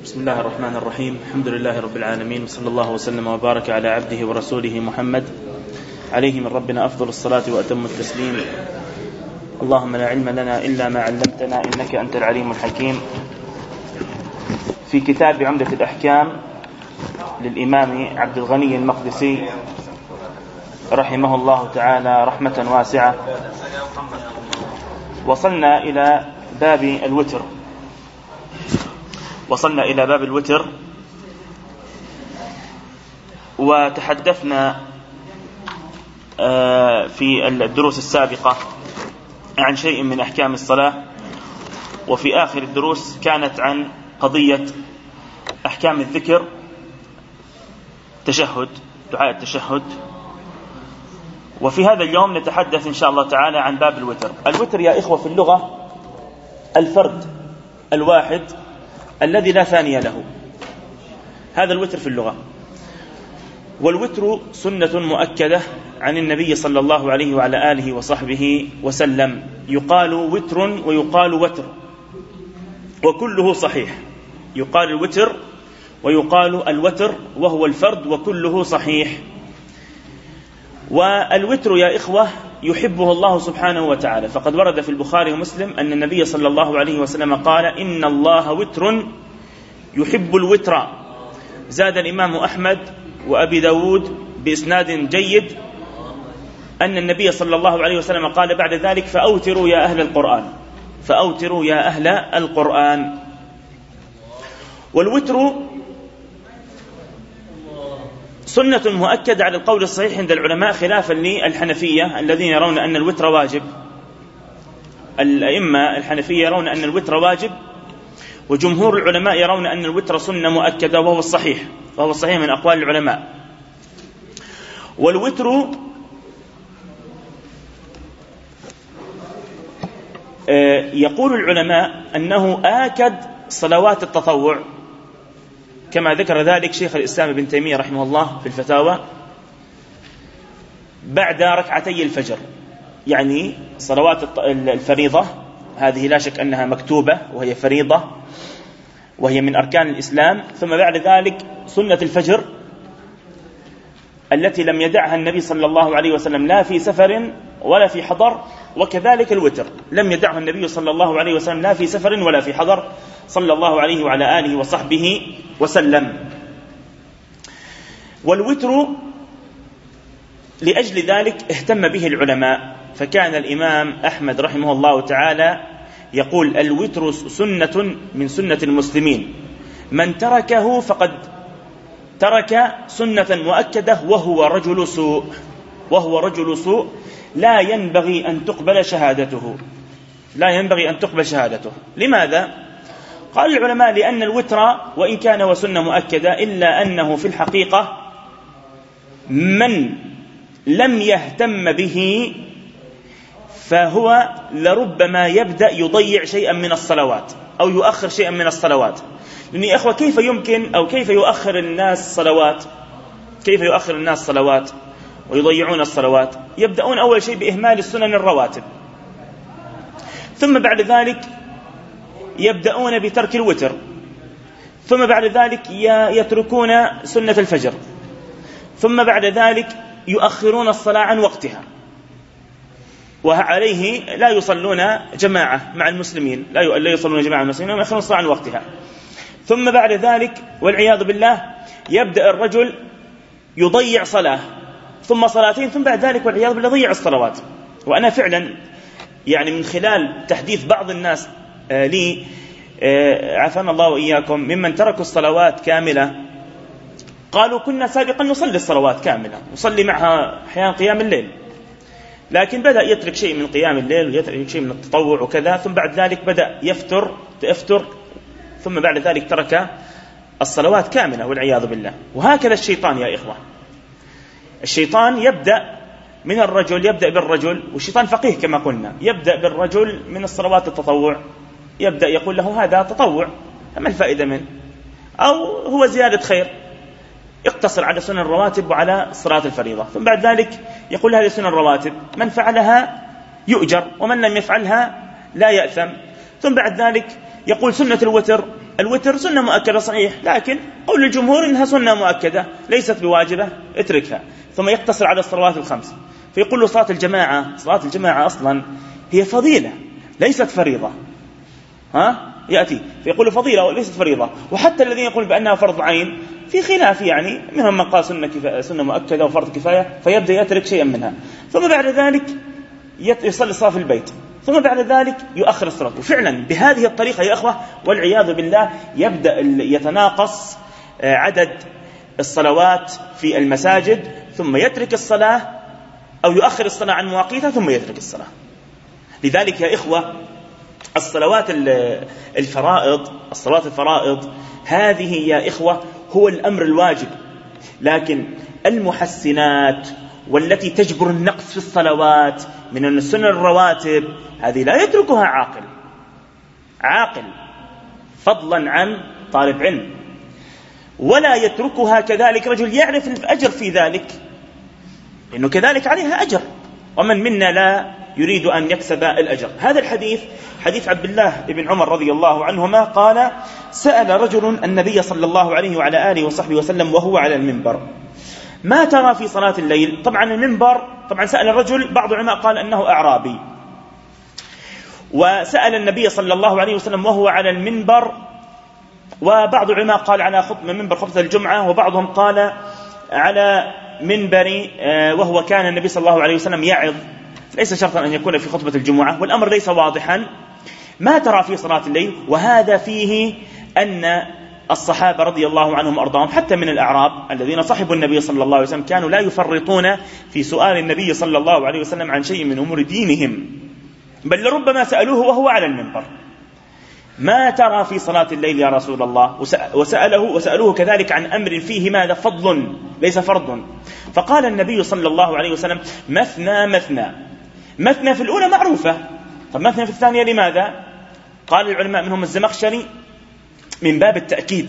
بسم الله الرحمن الرحيم. الحمد لله رب العالمين، وصلى الله وسلم وبارك على عبده ورسوله محمد عليه من ربنا أفضل الصلاة وأتم التسليم. اللهم لا علم لنا إلا ما علمتنا إنك أنت العليم الحكيم. في كتاب عمدة الأحكام للإمام عبد الغني المقدسي رحمه الله تعالى رحمة واسعة، وصلنا إلى باب الوتر، وتحدثنا في الدروس السابقة عن شيء من أحكام الصلاة، وفي آخر الدروس كانت عن قضية أحكام الذكر، دعاء التشهد. وفي هذا اليوم نتحدث إن شاء الله تعالى عن باب الوتر. الوتر يا إخوة في اللغة الفرد الواحد الذي لا ثاني له، هذا الوتر في اللغة. والوتر سنة مؤكدة عن النبي صلى الله عليه وعلى آله وصحبه وسلم، يقال وتر ويقال وتر، وكله صحيح. يقال الوتر ويقال الوتر، وهو الفرد، وكله صحيح. والوتر يا إخوة يحبه الله سبحانه وتعالى، فقد ورد في البخاري ومسلم أن النبي صلى الله عليه وسلم قال: إن الله وتر يحب الوتر. زاد الإمام أحمد وأبي داود بإسناد جيد أن النبي صلى الله عليه وسلم قال بعد ذلك: فأوتروا يا أهل القرآن، فأوتروا يا أهل القرآن. والوتر سنة مؤكدة على القول الصحيح عند العلماء، خلافا للحنفية الذين يرون أن الوتر واجب. الأئمة الحنفية يرون أن الوتر واجب، وجمهور العلماء يرون أن الوتر سنة مؤكدة، وهو الصحيح من أقوال العلماء. والوتر يقول العلماء أنه آكد صلوات التطوع، كما ذكر ذلك شيخ الإسلام ابن تيمية رحمه الله في الفتاوى، بعد ركعتي الفجر. يعني صلوات الفريضة هذه لا شك أنها مكتوبة وهي فريضة وهي من أركان الإسلام، ثم بعد ذلك سنة الفجر التي لم يدعها النبي صلى الله عليه وسلم لا في سفر ولا في حضر، وكذلك الوتر لم يدعه النبي صلى الله عليه وسلم لا في سفر ولا في حضر صلى الله عليه وعلى آله وصحبه وسلم. والوتر لأجل ذلك اهتم به العلماء، فكان الإمام أحمد رحمه الله تعالى يقول: الوتر سنة من سنة المسلمين، من تركه فقد ترك سنة مؤكدة وهو رجل سوء لا ينبغي أن تقبل شهادته. لماذا؟ قال العلماء: لأن الوتر وإن كان وسنة مؤكدة، إلا أنه في الحقيقة من لم يهتم به فهو لربما يبدأ يضيع شيئا من الصلوات أو يؤخر شيئا من الصلوات. لأن يا أخوة كيف يمكن أو كيف يؤخر الناس صلوات ويضيعون الصلوات؟ يبدأون أول شيء بإهمال السنن الرواتب، ثم بعد ذلك يبدأون بترك الوتر، ثم بعد ذلك يتركون سنة الفجر، ثم بعد ذلك يؤخرون الصلاة عن وقتها، وعليه لا يصلون جماعة مع المسلمين، ويؤخرون الصلاة عن وقتها. ثم بعد ذلك والعياذ بالله يبدأ الرجل يضيع صلاة ثم صلاتين، ثم بعد ذلك والعياذ بالله يضيع الصلوات. وأنا فعلا يعني من خلال تحديث بعض الناس لي عافانا الله وإياكم ممن تركوا الصلوات كاملة، قالوا: كنا سابقا نصلي الصلوات كاملة، نصلي معها أحيانا قيام الليل، لكن بدأ يترك شيء من قيام الليل ويترك شيء من التطوع وكذا، ثم بعد ذلك بدأ يفتر، ثم بعد ذلك ترك الصلوات كاملة والعياذ بالله. وهكذا الشيطان يا إخوة، الشيطان يبدأ بالرجل، والشيطان فقيه كما قلنا، يبدأ بالرجل من الصلوات التطوع، يبدأ يقول له: هذا تطوع، ما الفائدة منه؟ أو هو زيادة خير، اقتصر على سنن الرواتب وعلى صلاة الفريضة. ثم بعد ذلك يقول: هذه سنن الرواتب، من فعلها يؤجر ومن لم يفعلها لا يأثم. ثم بعد ذلك يقول: سنة الوتر الوتر سنة مؤكدة صحيح، لكن قول الجمهور إنها سنة مؤكدة ليست بواجبة، اتركها. ثم يقتصر على الصلوات الخمس، فيقول له صلاة الجماعة أصلا هي فضيلة ليست فريضة. يأتي فيقول له فضيلة وليست فريضة. وحتى الذين يقول بأنها فرض عين في خلاف، يعني منهم من قال سنة مؤكدة وفرض كفاية، فيبدأ يترك شيئا منها. ثم بعد ذلك يصلي الصلاة في البيت، ثم بعد ذلك يؤخر الصلاة. وفعلا بهذه الطريقة يا أخوة والعياذ بالله يبدأ يتناقص عدد الصلوات في المساجد، ثم يترك الصلاة أو يؤخر الصلاة عن مواقيتها ثم يترك الصلاة. لذلك يا إخوة الصلوات الفرائض هذه يا إخوة هو الأمر الواجب، لكن المحسنات والتي تجبر النقص في الصلوات من السنن الرواتب هذه لا يتركها عاقل فضلا عن طالب علم، ولا يتركها كذلك رجل يعرف الأجر في ذلك، لأنه كذلك عليها أجر، ومن منا لا يريد أن يكسب الأجر. هذا الحديث حديث عبد الله بن عمر رضي الله عنهما قال: سأل رجل النبي صلى الله عليه وعلى آله وصحبه وسلم وهو على المنبر: ما ترى في صلاة الليل؟ طبعا المنبر، طبعا سأل الرجل، بعض العلماء قال أنه أعرابي، وسأل النبي صلى الله عليه وسلم وهو على المنبر، وبعض العلماء قال على منبر خطبة الجمعة، وبعضهم قال على منبر وهو كان النبي صلى الله عليه وسلم يعظ، ليس شرطا أن يكون في خطبة الجمعة، والأمر ليس واضحا. ما ترى في صلاة الليل؟ وهذا فيه أن الصحابة رضي الله عنهم أرضاهم حتى من الأعراب الذين صحبوا النبي صلى الله عليه وسلم كانوا لا يفرطون في سؤال النبي صلى الله عليه وسلم عن شيء من أمور دينهم، بل لربما سألوه وهو على المنبر: ما ترى في صلاة الليل يا رسول الله؟ وسألوه كذلك عن أمر فيه ماذا؟ فضل ليس فرض. فقال النبي صلى الله عليه وسلم: مثنى مثنى. مثنى في الأولى معروفة، طب مثنى في الثانية لماذا؟ قال العلماء منهم الزمخشري من باب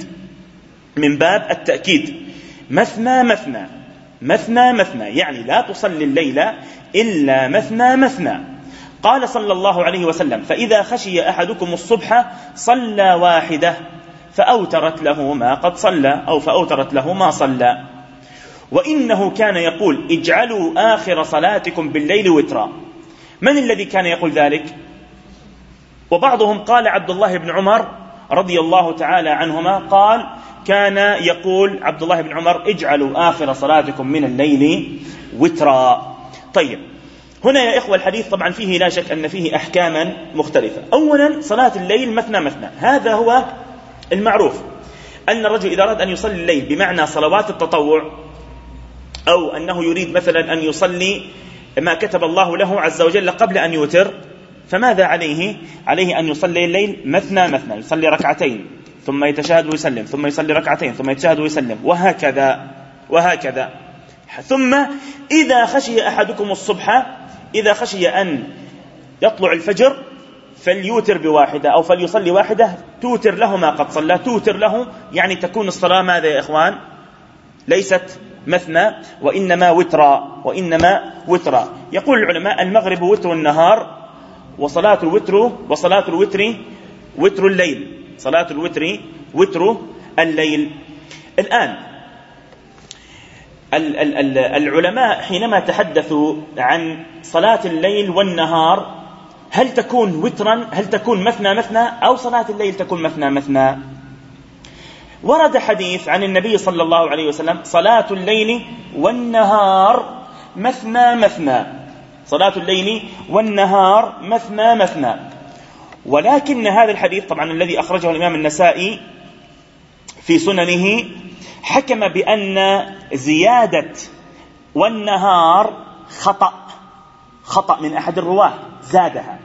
التأكيد، مثنى مثنى مثنى مثنى، يعني لا تصلي الليل إلا مثنى مثنى. قال صلى الله عليه وسلم: فإذا خشي أحدكم الصبح صلى واحدة فأوترت له ما قد صلى، أو فأوترت له ما صلى. وإنه كان يقول: اجعلوا آخر صلاتكم بالليل وترا. من الذي كان يقول ذلك؟ وبعضهم قال عبد الله بن عمر رضي الله تعالى عنهما، قال كان يقول عبد الله بن عمر: اجعلوا آخر صلاتكم من الليل وترا. طيب، هنا يا إخوة الحديث طبعا فيه لا شك أن فيه أحكاما مختلفة. أولا صلاة الليل مثنى مثنى، هذا هو المعروف، أن الرجل إذا أراد أن يصلي الليل بمعنى صلوات التطوع، أو أنه يريد مثلا أن يصلي ما كتب الله له عز وجل قبل أن يوتر، فماذا عليه؟ عليه أن يصلي الليل مثنى مثنى، يصلي ركعتين ثم يتشهد ويسلم، ثم يصلي ركعتين ثم يتشهد ويسلم، وهكذا. ثم إذا خشي أحدكم الصبح، إذا خشي أن يطلع الفجر فليوتر بواحدة، أو فليصلي واحدة توتر له ما قد صلى. توتر له يعني تكون الصلاة ماذا يا إخوان؟ ليست مثنى وإنما وترا. يقول العلماء: المغرب وتر النهار، وصلاة الوتر وتر الليل. صلاة الوتر وتر الليل. الآن العلماء حينما تحدثوا عن صلاة الليل والنهار، هل تكون وترا، هل تكون مثنى مثنى، أو صلاة الليل تكون مثنى مثنى؟ ورد حديث عن النبي صلى الله عليه وسلم: صلاة الليل والنهار مثنى مثنى. صلاة الليل والنهار مثنى مثنى. ولكن هذا الحديث طبعا الذي أخرجه الإمام النسائي في سننه حكم بأن زيادة والنهار خطأ من أحد الرواة، زادها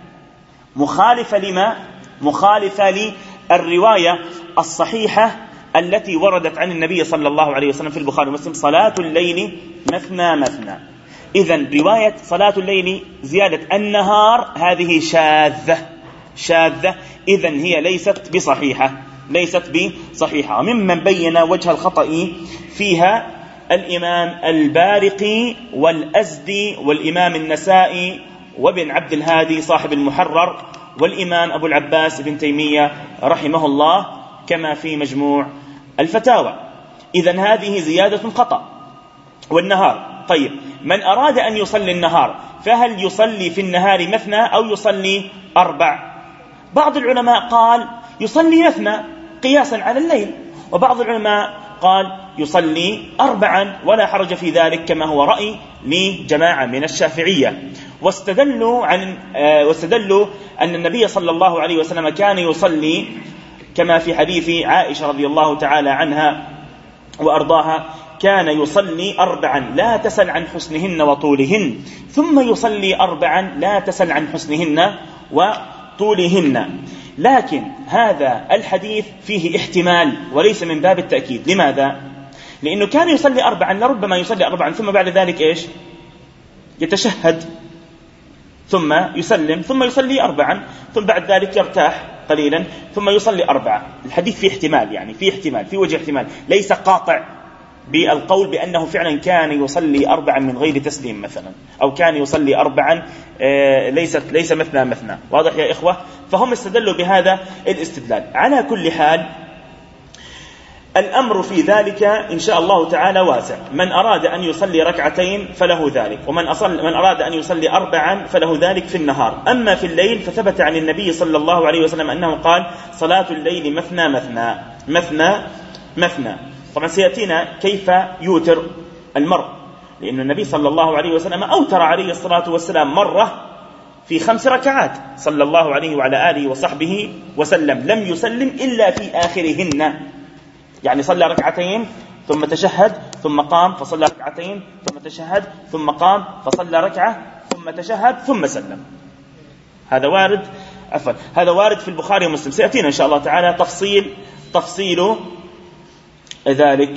مخالفة للرواية الصحيحة التي وردت عن النبي صلى الله عليه وسلم في البخاري ومسلم: صلاة الليل مثنى مثنى. إذن رواية صلاة الليل زيادة النهار هذه شاذة، إذن هي ليست بصحيحة. وممن بين وجه الخطأ فيها الإمام البارقي والأزدي والإمام النسائي وابن عبد الهادي صاحب المحرر، والإمام أبو العباس ابن تيمية رحمه الله، كما في مجموع الفتاوى. إذن هذه زيادة خطأ. والنهار، طيب من أراد أن يصلي النهار فهل يصلي في النهار مثنى أو يصلي 4؟ بعض العلماء قال يصلي مثنى قياسا على الليل، وبعض العلماء قال يصلي 4 ولا حرج في ذلك، كما هو رأي لجماعة من الشافعية. واستدلوا أن النبي صلى الله عليه وسلم كان يصلي كما في حديث عائشة رضي الله تعالى عنها وأرضاها، كان يصلي 4 لا تسل عن حسنهن وطولهن، ثم يصلي 4 لا تسل عن حسنهن وطولهن. لكن هذا الحديث فيه احتمال وليس من باب التأكيد. لماذا؟ لأنه كان يصلي 4، لربما يصلي 4 ثم بعد ذلك إيش؟ يتشهد ثم يسلم ثم يصلي 4 ثم بعد ذلك يرتاح قليلا ثم يصلي 4. الحديث فيه احتمال، يعني فيه احتمال، فيه وجه احتمال، ليس قاطع بالقول بأنه فعلا كان يصلي 4 من غير تسليم مثلا، أو كان يصلي 4 ليس مثنى. واضح يا إخوة؟ فهم استدلوا بهذا الاستدلال. على كل حال الأمر في ذلك إن شاء الله تعالى واسع. من أراد أن يصلي 2 فله ذلك، ومن أراد أن يصلي 4 فله ذلك في النهار. أما في الليل فثبت عن النبي صلى الله عليه وسلم أنه قال صلاة الليل مثنى مثنى مثنى مثنى. طبعا سيأتينا كيف يوتر المرء، لأن النبي صلى الله عليه وسلم أوتر عليه الصلاة والسلام مرة في 5 ركعات صلى الله عليه وعلى آله وصحبه وسلم، لم يسلم إلا في آخرهن. يعني صلى 2 ثم تشهد ثم قام فصلى 2 ثم تشهد ثم قام فصلى 1 ثم تشهد ثم سلم. هذا وارد في البخاري ومسلم. سيأتينا إن شاء الله تعالى تفصيل ذلك.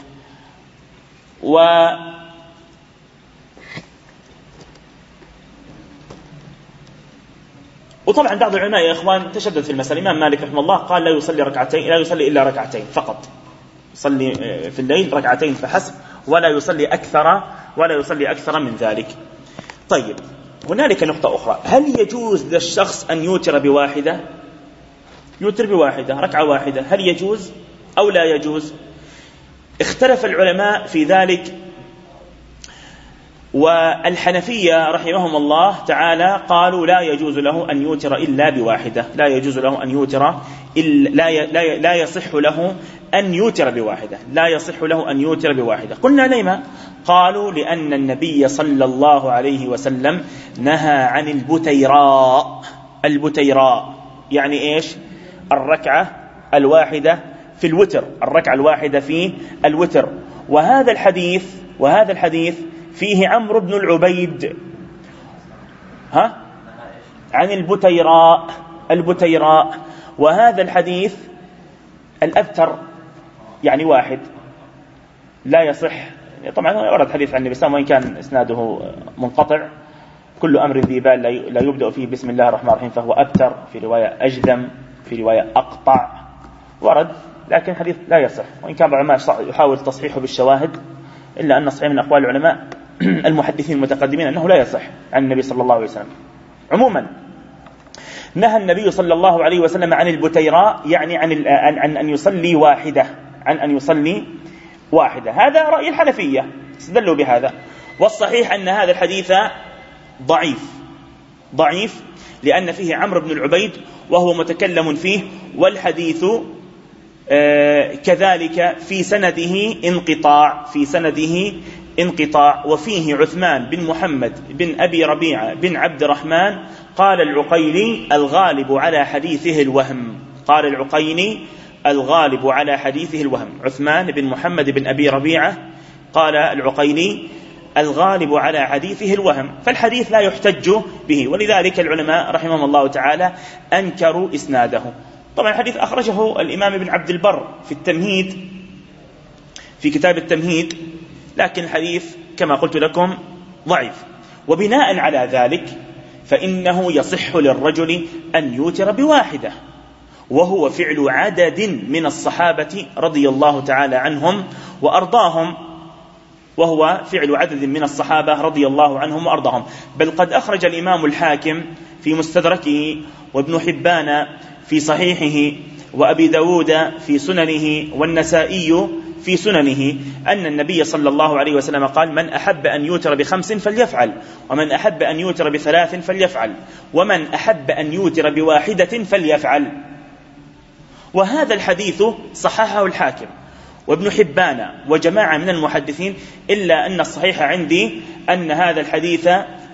وطبعا بعض العلماء يا إخوان تشدد في المسألة. الإمام مالك رحمه الله قال لا يصلي 2، لا يصلي إلا 2 فقط، يصلي في الليل 2 فحسب، ولا يصلي أكثر من ذلك. طيب هنالك نقطة أخرى، هل يجوز للشخص أن يوتر بواحدة؟ يوتر بواحدة، 1 هل يجوز أو لا يجوز؟ اختلف العلماء في ذلك، والحنفية رحمهم الله تعالى قالوا لا يجوز له أن يوتر إلا بواحدة، لا يجوز له أن يوتر لا يصح له أن يوتر بواحدة، لا يصح له أن يوتر بواحدة. قلنا لما؟ قالوا لأن النبي صلى الله عليه وسلم نهى عن البتيراء يعني إيش؟ الركعة الواحدة في الوتر، الركعة الواحدة في الوتر. وهذا الحديث فيه عمرو بن العبيد عن البتيراء، وهذا الحديث الأبتر يعني 1 لا يصح. طبعا ورد حديث عن النبي صلى الله عليه وسلم وإن كان إسناده منقطع، كل أمر ذي بال لا يبدأ فيه بسم الله الرحمن الرحيم فهو أبتر، في رواية أجذم، في رواية أقطع، ورد، لكن حديث لا يصح. وإن كان بعض العلماء يحاول تصحيحه بالشواهد، إلا أن صحيح من أقوال العلماء المحدثين المتقدمين أنه لا يصح عن النبي صلى الله عليه وسلم. عموما نهى النبي صلى الله عليه وسلم عن البتيراء، يعني عن أن يصلي واحدة. هذا رأي الحنفية، استدلوا بهذا. والصحيح أن هذا الحديث ضعيف لأن فيه عمرو بن العبيد وهو متكلم فيه، والحديث كذلك في سنده انقطاع، وفيه عثمان بن محمد بن أبي ربيعة بن عبد الرحمن. قال العقيلي الغالب على حديثه الوهم. عثمان بن محمد بن أبي ربيعة قال العقيلي الغالب على حديثه الوهم، فالحديث لا يحتج به، ولذلك العلماء رحمهم الله تعالى أنكروا إسناده. طبعا الحديث أخرجه الإمام ابن عبد البر في التمهيد، في كتاب التمهيد، لكن الحديث كما قلت لكم ضعيف. وبناء على ذلك فإنه يصح للرجل أن يوتر بواحدة، وهو فعل عدد من الصحابة رضي الله تعالى عنهم وأرضاهم، بل قد أخرج الإمام الحاكم في مستدركه وابن حبان في صحيحه وأبي داود في سننه والنسائي في سننه أن النبي صلى الله عليه وسلم قال: من أحب أن يوتر ب5 فليفعل، ومن أحب أن يوتر ب3 فليفعل، ومن أحب أن يوتر ب1 فليفعل. وهذا الحديث صححه الحاكم وابن حبان وجماعة من المحدثين، إلا أن الصحيح عندي أن هذا الحديث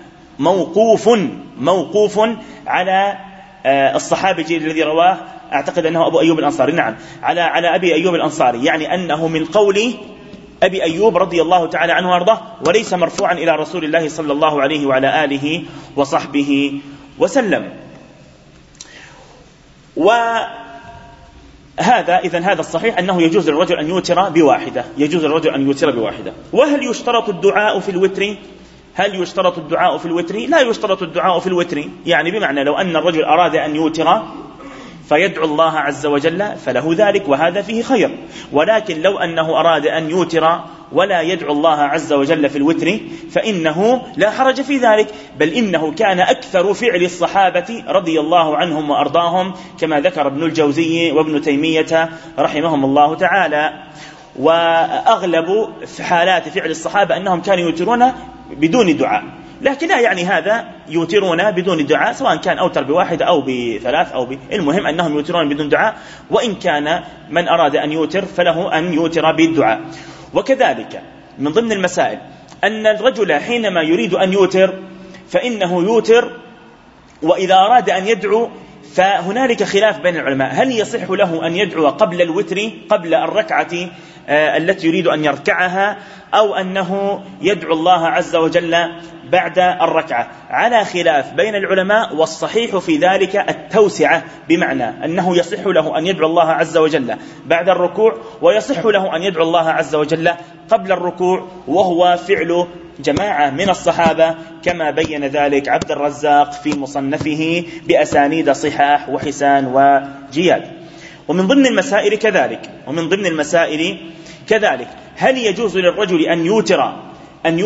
موقوف على الصحابي الذي رواه، أعتقد أنه أبو أيوب الأنصاري، نعم، على أبي أيوب الأنصاري، يعني أنه من قول أبي أيوب رضي الله تعالى عنه وارضاه، وليس مرفوعا إلى رسول الله صلى الله عليه وعلى آله وصحبه وسلم. هذا الصحيح أنه يجوز للرجل أن يوتر بواحدة، وهل يشترط الدعاء في الوتر؟ لا يشترط الدعاء في الوتر، يعني بمعنى لو أن الرجل أراد أن يوتر فيدعو الله عز وجل فله ذلك، وهذا فيه خير. ولكن لو أنه أراد أن يوتر ولا يدعو الله عز وجل في الوتر فإنه لا حرج في ذلك، بل إنه كان أكثر فعل الصحابة رضي الله عنهم وأرضاهم، كما ذكر ابن الجوزي وابن تيمية رحمهم الله تعالى. وأغلب حالات فعل الصحابة أنهم كانوا يوترون بدون دعاء، لكن لا يعني هذا يوترون بدون دعاء، سواء كان أوتر ب1 أو ب3 المهم أنهم يوترون بدون دعاء، وإن كان من أراد أن يوتر فله أن يوتر بالدعاء. وكذلك من ضمن المسائل أن الرجل حينما يريد أن يوتر فإنه يوتر، وإذا أراد أن يدعو فهنالك خلاف بين العلماء، هل يصح له أن يدعو قبل الوتر، قبل الركعة التي يريد أن يركعها، أو أنه يدعو الله عز وجل بعد الركعة؟ على خلاف بين العلماء، والصحيح في ذلك التوسعة، بمعنى أنه يصح له أن يدعو الله عز وجل بعد الركوع، ويصح له أن يدعو الله عز وجل قبل الركوع، وهو فعل جماعة من الصحابة كما بين ذلك عبد الرزاق في مصنفه بأسانيد صحاح وحسان وجياد. ومن ضمن المسائل كذلك هل يجوز للرجل أن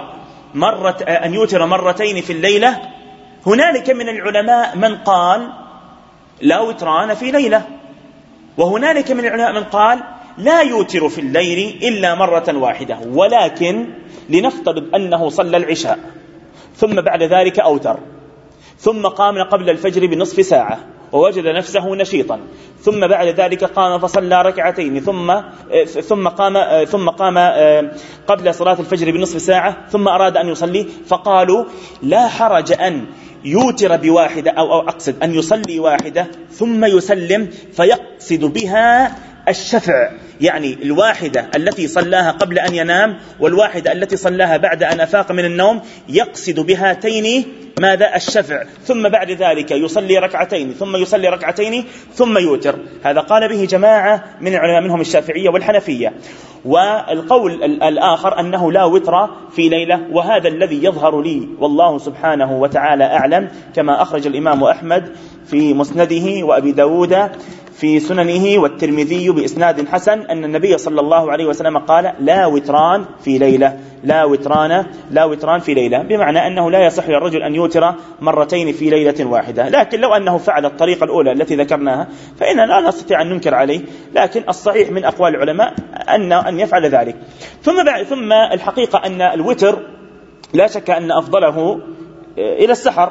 يوتر مرتين في الليلة؟ هنالك من العلماء من قال لا وتران في ليلة، وهنالك من العلماء من قال لا يوتر في الليل إلا مرة واحدة، ولكن لنفترض أنه صلى العشاء ثم بعد ذلك أوتر، ثم قام قبل الفجر بنصف ساعة ووجد نفسه نشيطا، ثم بعد ذلك قام فصلى ركعتين، ثم قام قبل صلاة الفجر بنصف ساعة، ثم أراد أن يصلي، فقالوا لا حرج أن يوتر بواحدة، أو أقصد أن يصلي واحدة ثم يسلم فيقصد بها الشفع، يعني الواحدة التي صلاها قبل أن ينام والواحدة التي صلاها بعد أن أفاق من النوم، يقصد بهاتين ماذا؟ الشفع، ثم بعد ذلك يصلي ركعتين ثم يصلي ركعتين ثم يوتر. هذا قال به جماعة من العلماء منهم الشافعية والحنفية. والقول الآخر أنه لا وتر في ليلة، وهذا الذي يظهر لي والله سبحانه وتعالى أعلم، كما أخرج الإمام أحمد في مسنده وأبي داود في سننه والترمذي بإسناد حسن أن النبي صلى الله عليه وسلم قال لا وتران في ليلة، بمعنى أنه لا يصح للرجل أن يوتر مرتين في ليلة واحدة. لكن لو أنه فعل الطريقة الأولى التي ذكرناها فإننا لا نستطيع أن ننكر عليه، لكن الصحيح من أقوال العلماء أن يفعل ذلك. ثم الحقيقة أن الوتر لا شك أن أفضله إلى السحر،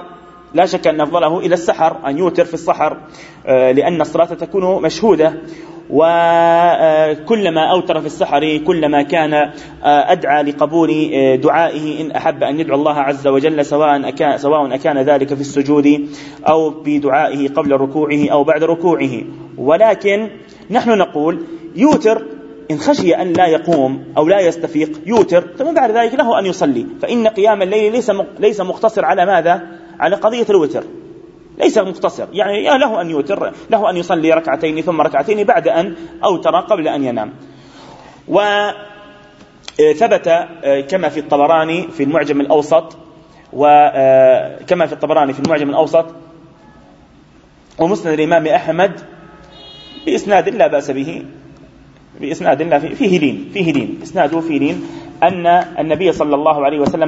أن يوتر في السحر، لأن الصلاة تكون مشهودة، وكلما أوتر في السحر كلما كان أدعى لقبول دعائه إن أحب أن يدعو الله عز وجل، سواء أكان ذلك في السجود أو بدعائه قبل ركوعه أو بعد ركوعه. ولكن نحن نقول يوتر إن خشي أن لا يقوم أو لا يستفيق يوتر، ثم بعد ذلك له أن يصلي، فإن قيام الليل ليس مقتصر على ماذا؟ على قضية الوتر، ليس مقتصر، يعني له أن يوتر، له أن يصلي ركعتين ثم ركعتين بعد أن أوتر قبل أن ينام. وثبت كما في الطبراني في المعجم الأوسط ومسند الإمام أحمد بإسناد لا بأس به، بإسناد لا فيه لين إسناده فيه لين، أن النبي صلى الله عليه وسلم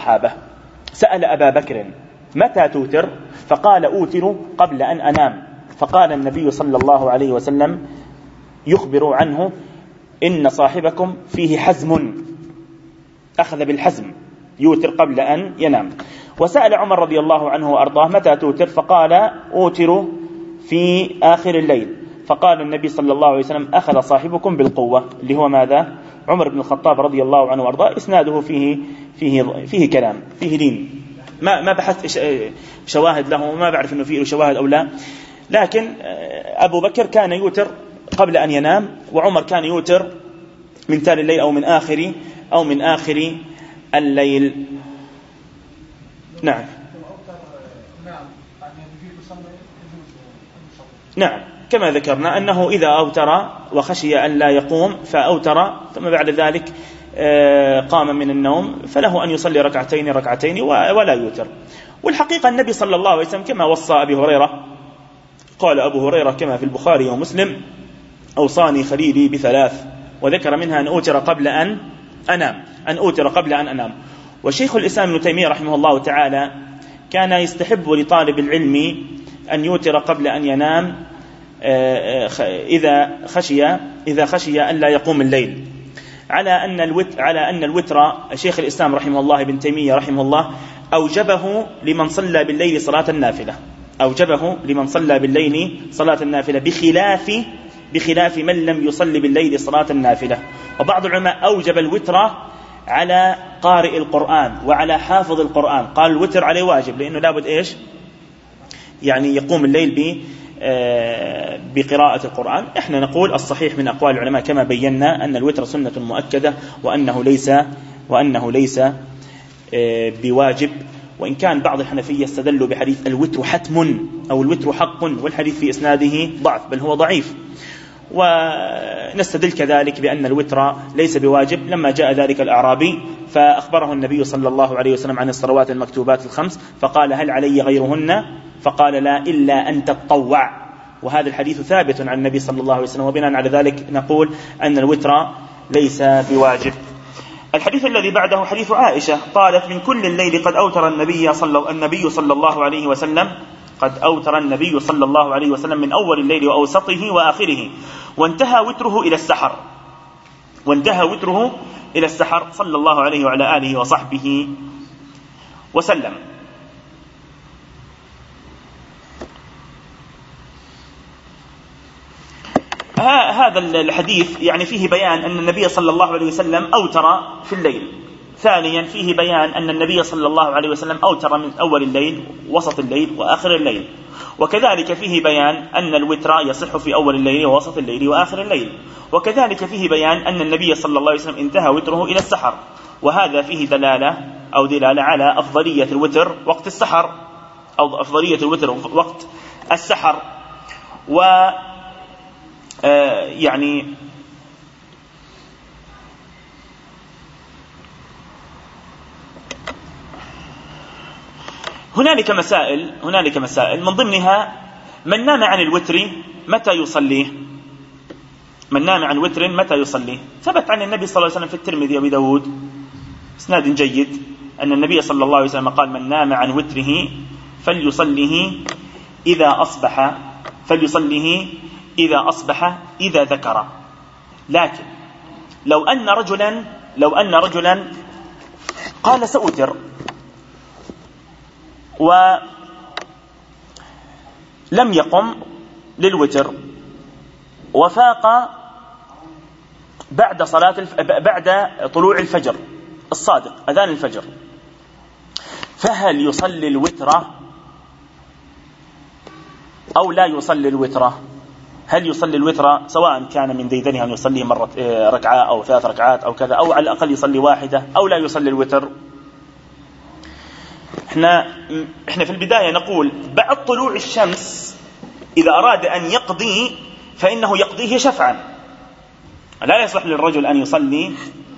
سأل أبا بكر متى توتر؟ فقال أوتر قبل أن أنام، فقال النبي صلى الله عليه وسلم يخبر عنه إن صاحبكم فيه حزم، أخذ بالحزم، يوتر قبل أن ينام. وسأل عمر رضي الله عنه وأرضاه متى توتر؟ فقال أوتر في آخر الليل. فقال النبي صلى الله عليه وسلم أخذ صاحبكم بالقوة، اللي هو ماذا؟ عمر بن الخطاب رضي الله عنه وأرضاه. إسناده فيه كلام، فيه لين، ما بحث شواهد له، وما بعرف أنه فيه شواهد أو لا. لكن أبو بكر كان يوتر قبل أن ينام، وعمر كان يوتر من تالي الليل أو من آخر الليل. نعم كما ذكرنا أنه إذا أوتر وخشي أن لا يقوم فأوتر، ثم بعد ذلك قام من النوم، فله أن يصلي ركعتين ولا يوتر. والحقيقة النبي صلى الله عليه وسلم كما وصى أبي هريرة، قال أبو هريرة كما في البخاري ومسلم: أوصاني خليلي بثلاث، وذكر منها أن أوتر قبل أن أنام. وشيخ الإسلام ابن تيمية رحمه الله تعالى كان يستحب لطالب العلم أن يوتر قبل أن ينام إذا خشي أن لا يقوم الليل، على أن الوتر شيخ الإسلام رحمه الله ابن تيمية رحمه الله أوجبه لمن صلى بالليل صلاة النافلة، بخلاف من لم يصلي بالليل صلاة النافلة. وبعض العلماء أوجب الوتر على قارئ القرآن وعلى حافظ القرآن، قال الوتر عليه واجب، لأنه لابد يعني يقوم الليل بقراءة القرآن. احنا نقول الصحيح من أقوال العلماء كما بينا أن الوتر سنة مؤكدة، وأنه ليس بواجب، وإن كان بعض الحنفية استدلوا بحديث الوتر حتم أو الوتر حق، والحديث في إسناده ضعف، بل هو ضعيف. ونستدل كذلك بأن الوتر ليس بواجب لما جاء ذلك الأعرابي فأخبره النبي صلى الله عليه وسلم عن الصلوات المكتوبات الخمس، فقال: هل علي غيرهن؟ فقال: لا، إلا أن تتطوع. وهذا الحديث ثابت عن النبي صلى الله عليه وسلم، وبناء على ذلك نقول أن الوتر ليس بواجب. الحديث الذي بعده حديث عائشة قالت: من كل الليل قد أوتر النبي صلى الله عليه وسلم من أول الليل وأوسطه وآخره، وانتهى وتره إلى السحر صلى الله عليه وعلى آله وصحبه وسلم. هذا الحديث يعني فيه بيان أن النبي صلى الله عليه وسلم أوتر في الليل. ثانيا فيه بيان أن النبي صلى الله عليه وسلم أوتر من أول الليل، وسط الليل، وآخر الليل. وكذلك فيه بيان أن الوتر يصح في أول الليل ووسط الليل وآخر الليل. وكذلك فيه بيان أن النبي صلى الله عليه وسلم انتهى وتره إلى السحر، وهذا فيه دلالة على أفضلية الوتر وقت السحر، أو أفضلية الوتر وقت السحر. يعني هنالك مسائل من ضمنها: من نام عن الوتر متى يصليه؟ ثبت عن النبي صلى الله عليه وسلم في الترمذي وابي داود اسناد جيد أن النبي صلى الله عليه وسلم قال: من نام عن وتره فليصليه إذا أصبح إذا ذكر. لكن لو أن رجلا قال سأوتر ولم يقم للوتر وفاق بعد طلوع الفجر الصادق، أذان الفجر، فهل يصلي الوتر أو لا يصلي الوتر؟ هل يصلي الوتر سواء كان من ديدنها أن يصلي ركعة أو 3 ركعات أو كذا، أو على الأقل يصلي واحدة، أو لا يصلي الوتر؟ احنا في البداية نقول بعد طلوع الشمس إذا أراد أن يقضي فإنه يقضيه شفعا، لا يصلح للرجل أن يصلي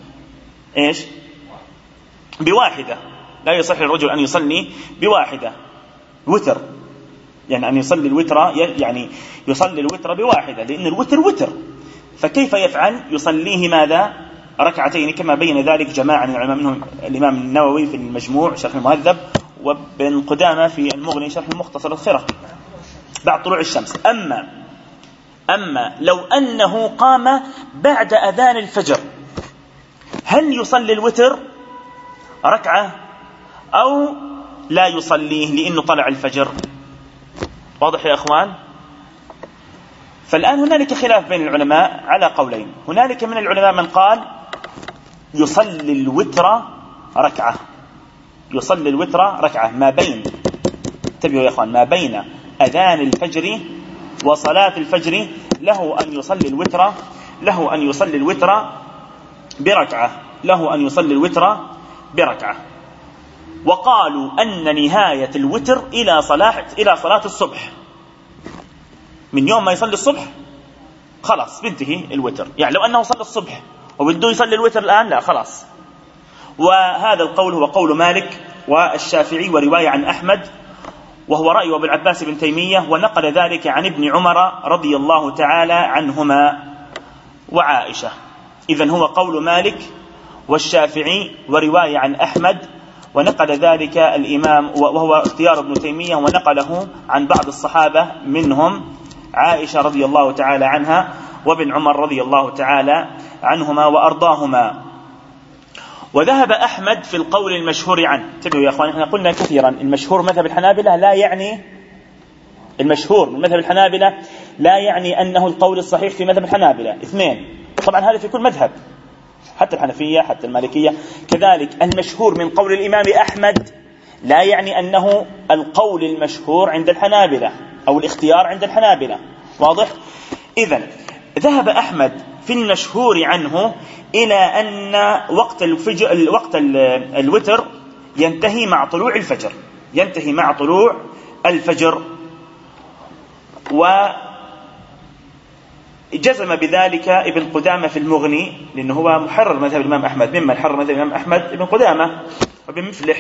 بواحدة، لا يصح للرجل أن يصلي بواحدة وتر، يعني أن يصلي الوتر، يعني يصلي الوتر بواحدة، لأن الوتر وتر، فكيف يفعل؟ يصليه ماذا؟ ركعتين، كما بين ذلك جماعة من العلماء، منهم الإمام النووي في المجموع شرح المهذب، وابن قدامة في المغني شرح المختصر الخرقي. بعد طلوع الشمس. أما لو أنه قام بعد أذان الفجر، هل يصلي الوتر ركعة أو لا يصليه لأنه طلع الفجر؟ واضح يا أخوان؟ فالآن هنالك خلاف بين العلماء على قولين. هنالك من العلماء من قال يصلي الوتر ركعة، يصلي الوتر ركعة ما بين، انتبهوا يا أخوان، ما بين أذان الفجر وصلاة الفجر له أن يصلي الوتر بركعة. وقالوا أن نهاية الوتر إلى صلاة الصبح، من يوم ما يصلي الصبح خلاص بينتهي الوتر. يعني لو أنه صلى الصبح وبده يصلي الوتر الآن لا خلاص. وهذا القول هو قول مالك والشافعي ورواية عن أحمد، وهو رأي أبي العباس بن تيمية، ونقل ذلك عن ابن عمر رضي الله تعالى عنهما وعائشة. إذن هو قول مالك والشافعي ورواية عن أحمد، ونقل ذلك الإمام، وهو اختيار ابن تيمية، ونقله عن بعض الصحابة منهم عائشة رضي الله تعالى عنها وابن عمر رضي الله تعالى عنهما وأرضاهما. وذهب أحمد في القول المشهور عنه. انتبهوا يا أخوان، احنا قلنا كثيرا المشهور مذهب الحنابلة لا يعني المشهور من مذهب الحنابلة لا يعني أنه القول الصحيح في مذهب الحنابلة، اثنين. طبعا هذا في كل مذهب، حتى الحنفية حتى المالكية كذلك. المشهور من قول الإمام أحمد لا يعني أنه القول المشهور عند الحنابلة أو الاختيار عند الحنابلة. واضح؟ إذن ذهب أحمد في المشهور عنه إلى أن وقت الوتر ينتهي مع طلوع الفجر، وجزم بذلك ابن قدامة في المغني، لأنه هو محرر مذهب الإمام أحمد، ممن حرر مذهب الإمام أحمد ابن قدامة وابن مفلح،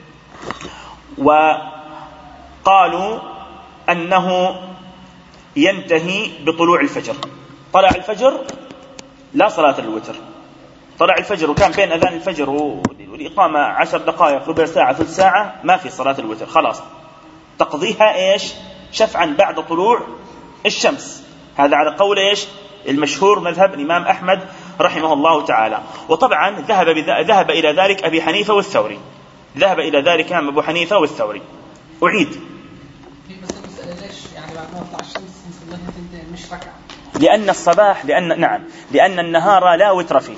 وقالوا أنه ينتهي بطلوع الفجر. طلع الفجر لا صلاة الوتر، طلع الفجر وكان بين أذان الفجر والإقامة 10 دقائق، ربع ساعة، ثلث ساعة، ما في صلاة الوتر، خلاص تقضيها إيش؟ شفعا بعد طلوع الشمس. هذا على قول إيش؟ المشهور مذهب الإمام أحمد رحمه الله تعالى. وطبعا ذهب إلى ذلك أبي حنيفة والثوري، ذهب إلى ذلك أبو حنيفة والثوري. أعيد لأن الصباح لأن النهار لا وتر فيه،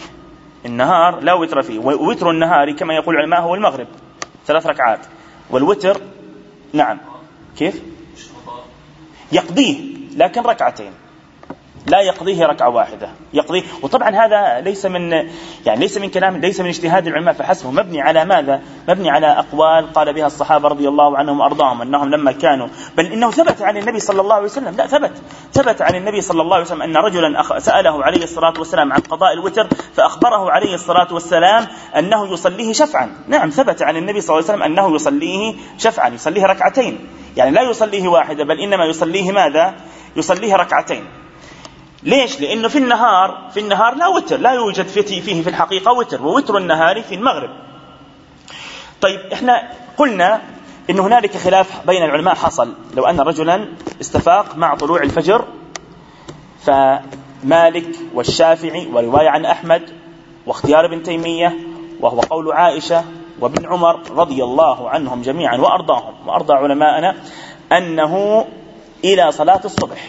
ووتر النهار كما يقول العلماء هو المغرب 3 ركعات، والوتر كيف يقضيه، لكن ركعتين، لا يقضيه ركعة واحدة، يقضيه. وطبعا هذا ليس من كلام، ليس من اجتهاد العلماء فحسب، مبني على ماذا؟ مبني على أقوال قال بها الصحابة رضي الله عنهم وأرضاهم، أنهم لما كانوا، بل إنه ثبت عن النبي صلى الله عليه وسلم، ثبت عن النبي صلى الله عليه وسلم أن رجلا سأله عليه الصلاة والسلام عن قضاء الوتر، فأخبره عليه الصلاة والسلام أنه يصليه شفعا. نعم، ثبت عن النبي صلى الله عليه وسلم أنه يصليه شفعا، يصليه ركعتين، يعني لا يصليه واحدة، بل إنما يصليه ماذا؟ يصليه ركعتين. ليش؟ لأنه في النهار لا وتر، لا يوجد فيه في الحقيقة وتر، ووتر النهار في المغرب. طيب احنا قلنا إن هنالك خلاف بين العلماء حصل لو أن رجلا استفاق مع طلوع الفجر، فمالك والشافعي ورواية عن أحمد واختيار ابن تيمية، وهو قول عائشة وابن عمر رضي الله عنهم جميعا وأرضاهم وأرضى علماءنا، أنه إلى صلاة الصبح،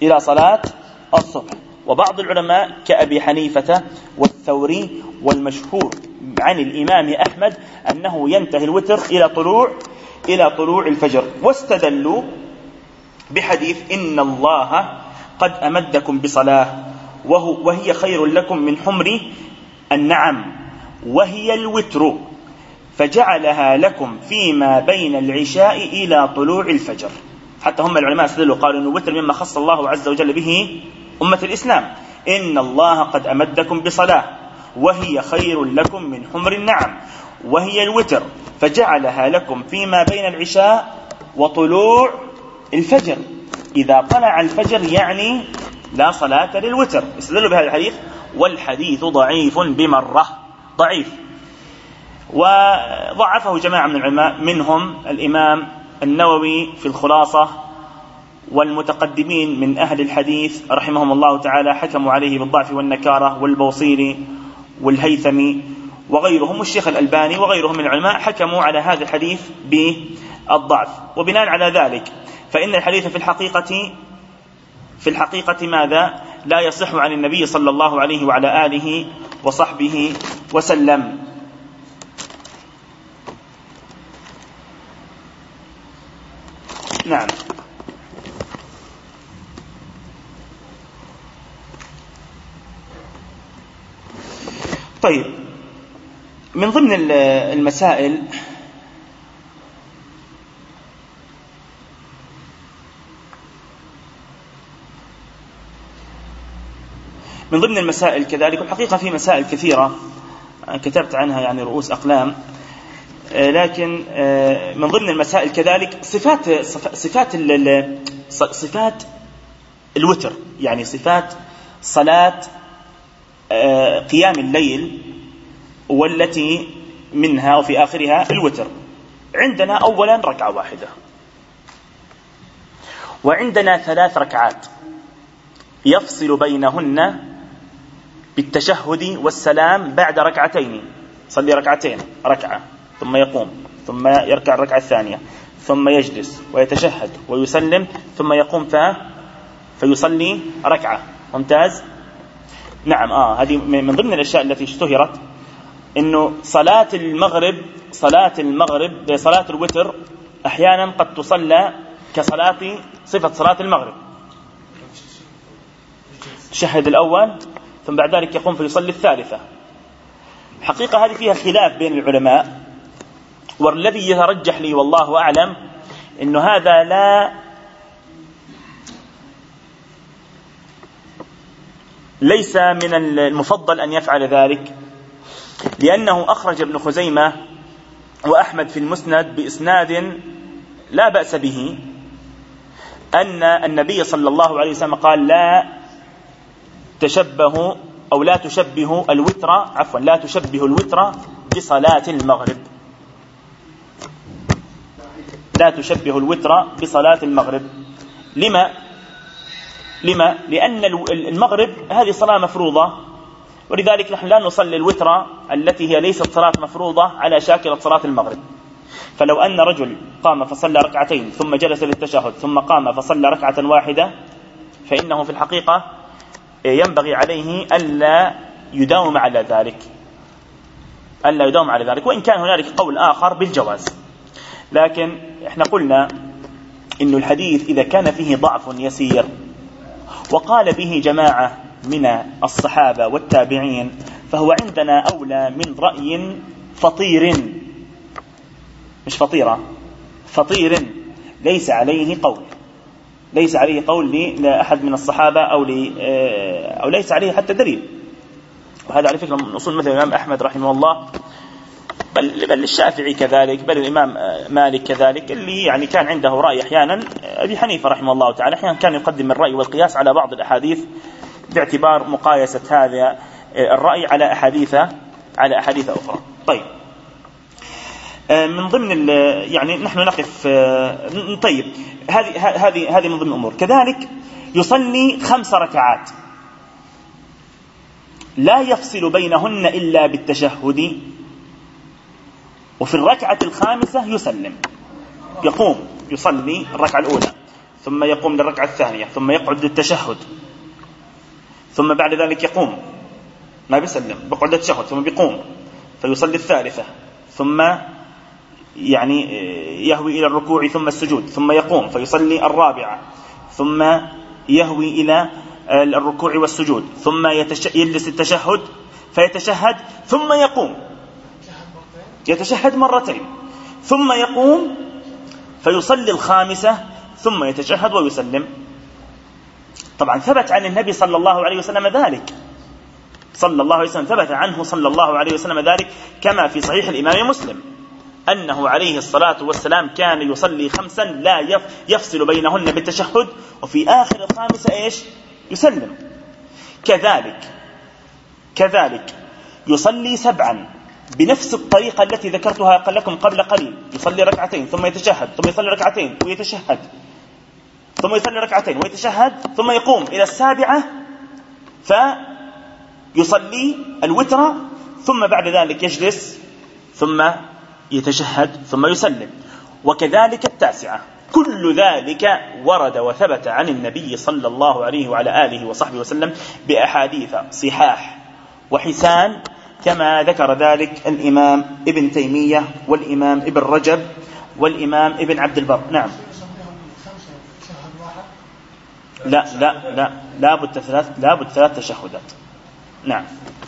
وبعض العلماء كأبي حنيفة والثوري والمشهور عن الإمام أحمد أنه ينتهي الوتر إلى طلوع الفجر، واستدلوا بحديث إن الله قد أمدكم بصلاة وهي خير لكم من حمر النعم وهي الوتر، فجعلها لكم فيما بين العشاء إلى طلوع الفجر. حتى هم العلماء استدلوا قالوا أن الوتر مما خص الله عز وجل به أمة الإسلام، إن الله قد أمدكم بصلاة وهي خير لكم من حمر النعم وهي الوتر، فجعلها لكم فيما بين العشاء وطلوع الفجر. إذا طلع الفجر يعني لا صلاة للوتر. استدلوا بهذا الحديث، والحديث ضعيف بمرة، ضعيف، وضعفه جماعة من العلماء، منهم الإمام النووي في الخلاصة والمتقدمين من أهل الحديث رحمهم الله تعالى حكموا عليه بالضعف والنكارة، والبوصيري والهيثمي وغيرهم والشيخ الألباني وغيرهم من العلماء حكموا على هذا الحديث بالضعف. وبناء على ذلك فإن الحديث في الحقيقة ماذا؟ لا يصح عن النبي صلى الله عليه وعلى آله وصحبه وسلم. نعم. طيب، من ضمن المسائل كذلك، والحقيقة في مسائل كثيرة كتبت عنها يعني رؤوس أقلام، لكن من ضمن المسائل كذلك صفات الوتر، يعني صفات صلاة قيام الليل، والتي منها وفي آخرها الوتر. عندنا أولا ركعة واحدة، وعندنا 3 ركعات يفصل بينهن بالتشهد والسلام بعد ركعتين. صلي ركعتين، ركعة ثم يقوم ثم يركع الركعة الثانية ثم يجلس ويتشهد ويسلم ثم يقوم فيصلي ركعة. ممتاز. نعم. هذه من ضمن الأشياء التي اشتهرت، إنه صلاة الوتر أحيانا قد تصلى صفة صلاة المغرب، تشهد الأول ثم بعد ذلك يقوم فيصلي الثالثة. حقيقة هذه فيها خلاف بين العلماء، والذي يترجح لي والله أعلم إنه هذا ليس من المفضل أن يفعل ذلك، لأنه أخرج ابن خزيمة وأحمد في المسند بإسناد لا بأس به أن النبي صلى الله عليه وسلم قال لا تشبه الوتر بصلاة المغرب. لا تشبه الوتر بصلاة المغرب. لما؟ لأن المغرب هذه صلاة مفروضة، ولذلك نحن لا نصلي الوتر التي هي ليست صلاة مفروضة على شاكلة صلاة المغرب. فلو أن رجل قام فصلى ركعتين ثم جلس للتشهد ثم قام فصلى ركعة واحدة، فإنه في الحقيقة ينبغي عليه ألا يداوم على ذلك، وإن كان هنالك قول آخر بالجواز. لكن احنا قلنا إن الحديث إذا كان فيه ضعف يسير وقال به جماعة من الصحابة والتابعين، فهو عندنا أولى من رأي فطير، مش فطيرة، فطير ليس عليه قول لأحد من الصحابة أو ليس عليه حتى دليل. وهذا على فكرة من أصول مثل الإمام أحمد رحمه الله، بل الشافعي كذلك، بل الإمام مالك كذلك، اللي يعني كان عنده رأي. أحيانا أبي حنيفة رحمه الله تعالى أحيانا كان يقدم الرأي والقياس على بعض الأحاديث باعتبار مقايسة هذا الرأي على أحاديث أخرى. طيب، من ضمن يعني نحن نقف. طيب، هذه من ضمن الأمور. كذلك يصلي 5 ركعات لا يفصل بينهن إلا بالتشهد، وفي الركعة الخامسة يسلم، يقوم يصلي الركعة الأولى ثم يقوم للركعة الثانية ثم يقعد للتشهد ثم بعد ذلك يقوم، ما بيسلم، بقعد للتشهد ثم بيقوم فيصلي الثالثة ثم يعني يهوي إلى الركوع ثم السجود ثم يقوم فيصلي الرابعة ثم يهوي إلى الركوع والسجود ثم يجلس التشهد فيتشهد ثم يقوم، يتشهد مرتين ثم يقوم فيصلي الخامسة ثم يتشهد ويسلم. طبعا ثبت عن النبي صلى الله عليه وسلم ذلك، ثبت عنه صلى الله عليه وسلم ذلك كما في صحيح الإمام مسلم أنه عليه الصلاة والسلام كان يصلي 5 لا يفصل بينهن بالتشهد، وفي آخر الخامسة يسلم. كذلك يصلي 7 بنفس الطريقة التي ذكرتها لكم قبل قليل، يصلي ركعتين ثم يتشهد ثم يصلي ركعتين ويتشهد ثم يصلي ركعتين ويتشهد ثم يقوم إلى السابعة فيصلي الوتر ثم بعد ذلك يجلس ثم يتشهد ثم يسلم، وكذلك التاسعة. كل ذلك ورد وثبت عن النبي صلى الله عليه وعلى آله وصحبه وسلم بأحاديث صحاح وحسان، كما ذكر ذلك الإمام ابن تيمية والإمام ابن رجب والإمام ابن عبد البر. نعم. لا لابد ثلاث تشهدات. نعم.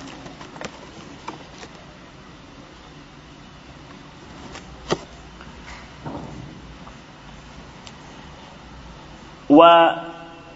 وعلى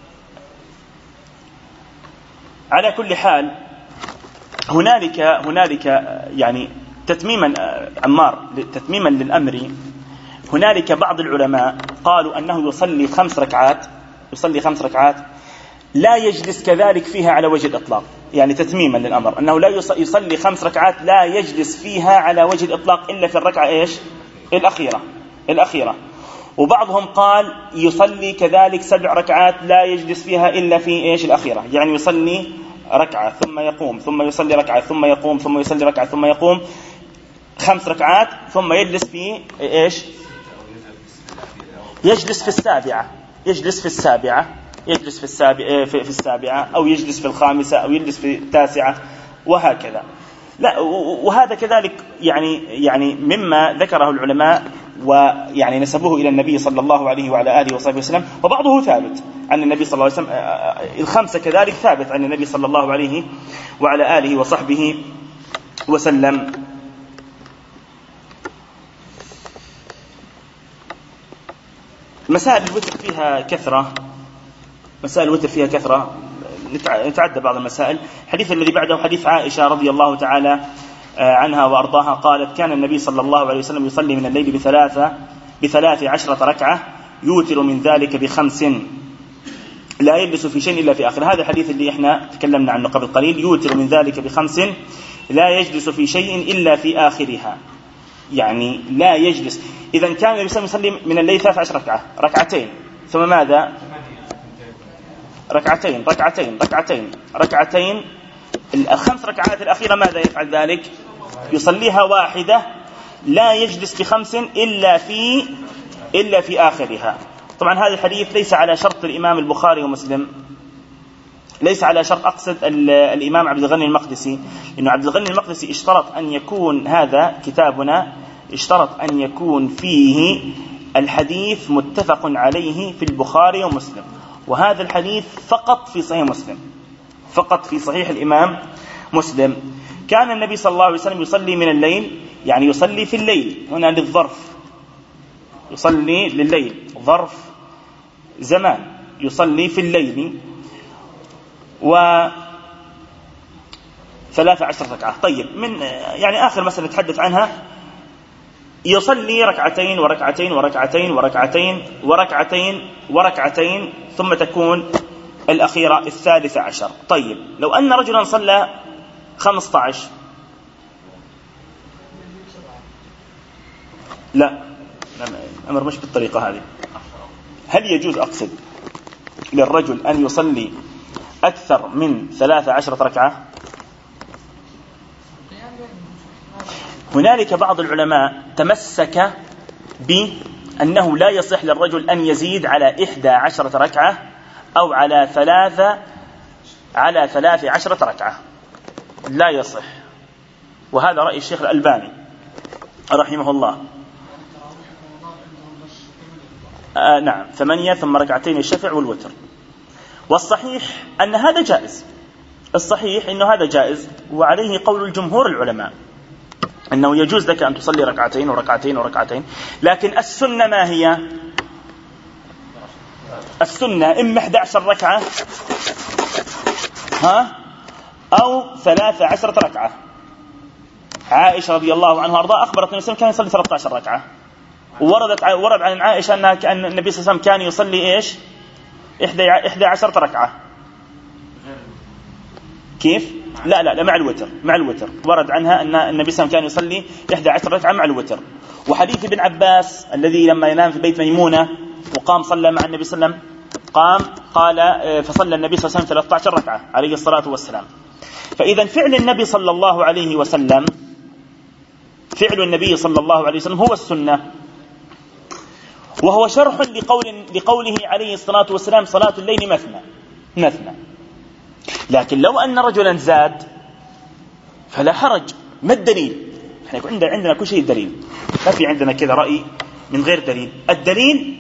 كل حال هنالك يعني تتميما عمار تتميما للأمر، هنالك بعض العلماء قالوا أنه يصلي 5 ركعات لا يجلس كذلك فيها على وجه الإطلاق، يعني تتميما للأمر أنه لا يصلي 5 ركعات لا يجلس فيها على وجه الإطلاق إلا في الركعة الأخيرة. وبعضهم قال يصلي كذلك 7 ركعات لا يجلس فيها إلا في الأخيرة، يعني يصلي ركعة ثم يقوم ثم يصلي ركعة ثم يقوم ثم يصلي ركعة ثم يقوم 5 ركعات ثم يجلس في يجلس في السابعة أو يجلس في الخامسة أو يجلس في التاسعة وهكذا. لا، وهذا كذلك يعني مما ذكره العلماء ويعني نسبوه إلى النبي صلى الله عليه وعلى آله وصحبه وسلم، وبعضه ثابت عن النبي صلى الله عليه وسلم. 5 كذلك ثابت عن النبي صلى الله عليه وعلى آله وصحبه وسلم. مسائل الوتر فيها كثرة، نتعدى بعض المسائل. الحديث الذي بعده حديث عائشة رضي الله تعالى عنها وأرضاها قالت: كان النبي صلى الله عليه وسلم يصلي من الليل ب13 ركعة يوتر من ذلك ب5 لا يجلس في شيء إلا في آخر. هذا الحديث اللي احنا تكلمنا عنه قبل قليل، يوتر من ذلك ب5 لا يجلس في شيء إلا في آخرها، يعني لا يجلس. إذا كان النبي صلى الله عليه وسلم يصلي من الليل 13 ركعة، ركعتين ثم ماذا؟ ركعتين. 5 ركعات الأخيرة ماذا يفعل ذلك؟ يصليها واحدة لا يجلس ب5 إلا في آخرها. طبعا هذا الحديث ليس على شرط الإمام البخاري ومسلم، ليس على شرط، أقصد الإمام عبد الغني المقدسي، إنه عبد الغني المقدسي اشترط أن يكون هذا كتابنا اشترط أن يكون فيه الحديث متفق عليه في البخاري ومسلم، وهذا الحديث فقط في صحيح مسلم، فقط في صحيح الإمام مسلم. كان النبي صلى الله عليه وسلم يصلي من الليل، يعني يصلي في الليل، هنا للظرف، يصلي لليل ظرف زمان، يصلي في الليل 13 ركعة. طيب، من يعني آخر مسألة نتحدث عنها، يصلي ركعتين وركعتين وركعتين وركعتين وركعتين وركعتين ثم تكون الأخيرة 13. طيب، لو أن رجلا صلى 15، لا الأمر مش بالطريقة هذه. هل يجوز، أقصد، للرجل أن يصلي أكثر من 13 ركعة؟ هنالك بعض العلماء تمسك بأنه لا يصح للرجل أن يزيد على 11 ركعة أو على 13 ركعة، لا يصح، وهذا رأي الشيخ الألباني رحمه الله. نعم، 8 ثم ركعتين الشفع والوتر. والصحيح أن هذا جائز، الصحيح أنه هذا جائز، وعليه قول الجمهور العلماء أنه يجوز لك أن تصلي ركعتين وركعتين وركعتين. لكن السنة ما هي؟ السنة إما 11 ركعة أو 13 ركعة. عائشة رضي الله عنها وأرضاها أخبرت أن كان يصلي 13 ركعة، ورد عن عائشة أن النبي صلى الله عليه وسلم كان يصلي 11 ركعة. كيف؟ لا مع الوتر ورد عنها أن النبي صلى الله عليه وسلم كان يصلي 11 ركعة مع الوتر. وحديث ابن عباس الذي لما ينام في بيت ميمونة وقام صلى مع النبي صلى الله عليه وسلم، قال فصلى النبي صلى الله عليه وسلم 13 ركعة عليه الصلاة والسلام. فإذا فعل النبي صلى الله عليه وسلم هو السنة، وهو شرح لقوله عليه الصلاة والسلام صلاة الليل مثنى. لكن لو أن رجلا زاد فلا حرج. ما الدليل؟ احنا عندنا كل شيء دليل، ما في عندنا كذا رأي من غير دليل. الدليل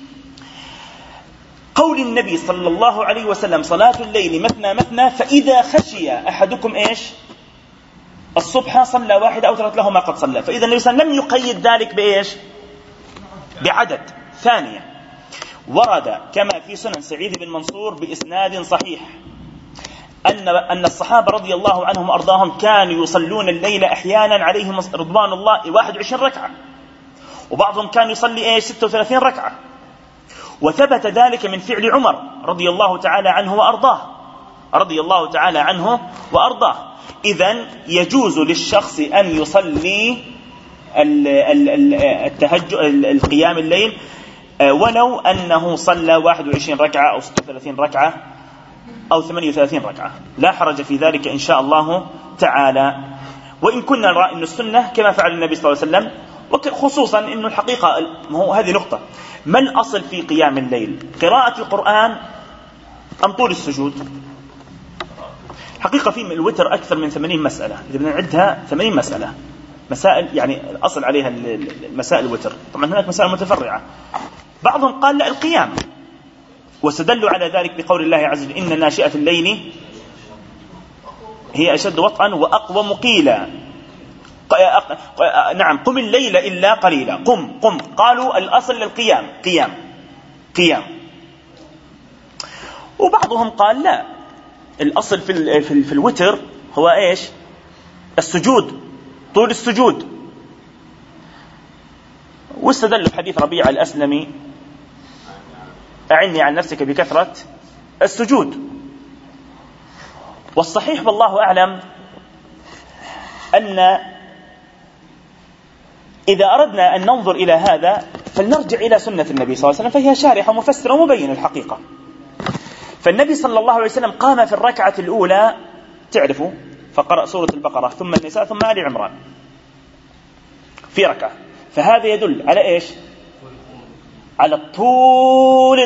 قول النبي صلى الله عليه وسلم صلاة الليل مثنى، فإذا خشي أحدكم الصبح صلى واحد أو ثلاث له ما قد صلى. فإذا النبي صلى الله عليه وسلم لم يقيد ذلك بعدد. ثانيا، ورد كما في سنن سعيد بن منصور بإسناد صحيح أن الصحابة رضي الله عنهم وأرضاهم كانوا يصلون الليل أحيانا عليهم رضوان الله 21 ركعة، وبعضهم كان يصلي 36 ركعة. وثبت ذلك من فعل عمر رضي الله تعالى عنه وأرضاه. إذن يجوز للشخص أن يصلي القيام الليل ولو أنه صلى 21 ركعة أو 36 ركعة أو 38 ركعة، لا حرج في ذلك إن شاء الله تعالى. وإن كنا نرى أن السنة كما فعل النبي صلى الله عليه وسلم، وخصوصا أن الحقيقة هذه نقطة. ما الأصل في قيام الليل؟ قراءة القرآن أم طول السجود؟ حقيقة في الوتر أكثر من 80 مسألة، إذا بدنا نعدها 80 مسائل يعني الأصل عليها المسائل الوتر. طبعا هناك مسائل متفرعة. بعضهم قال لا، القيام، واستدلوا على ذلك بقول الله عز وجل إن ناشئة الليل هي أشد وطئا وأقوم قيلا. نعم، قم الليل إلا قليلا. قم. قالوا الأصل للقيام قيام. وبعضهم قال لا، الأصل في الوتر هو السجود، طول السجود. واستدلوا بحديث ربيعة الأسلمي أعني عن نفسك بكثرة السجود. والصحيح والله أعلم أن إذا أردنا أن ننظر إلى هذا فلنرجع إلى سنة النبي صلى الله عليه وسلم، فهي شارحة مفسرة ومبينة الحقيقة. فالنبي صلى الله عليه وسلم قام في الركعة الأولى تعرفوا فقرأ سورة البقرة ثم النساء ثم آل عمران في ركعة، فهذا يدل على على طول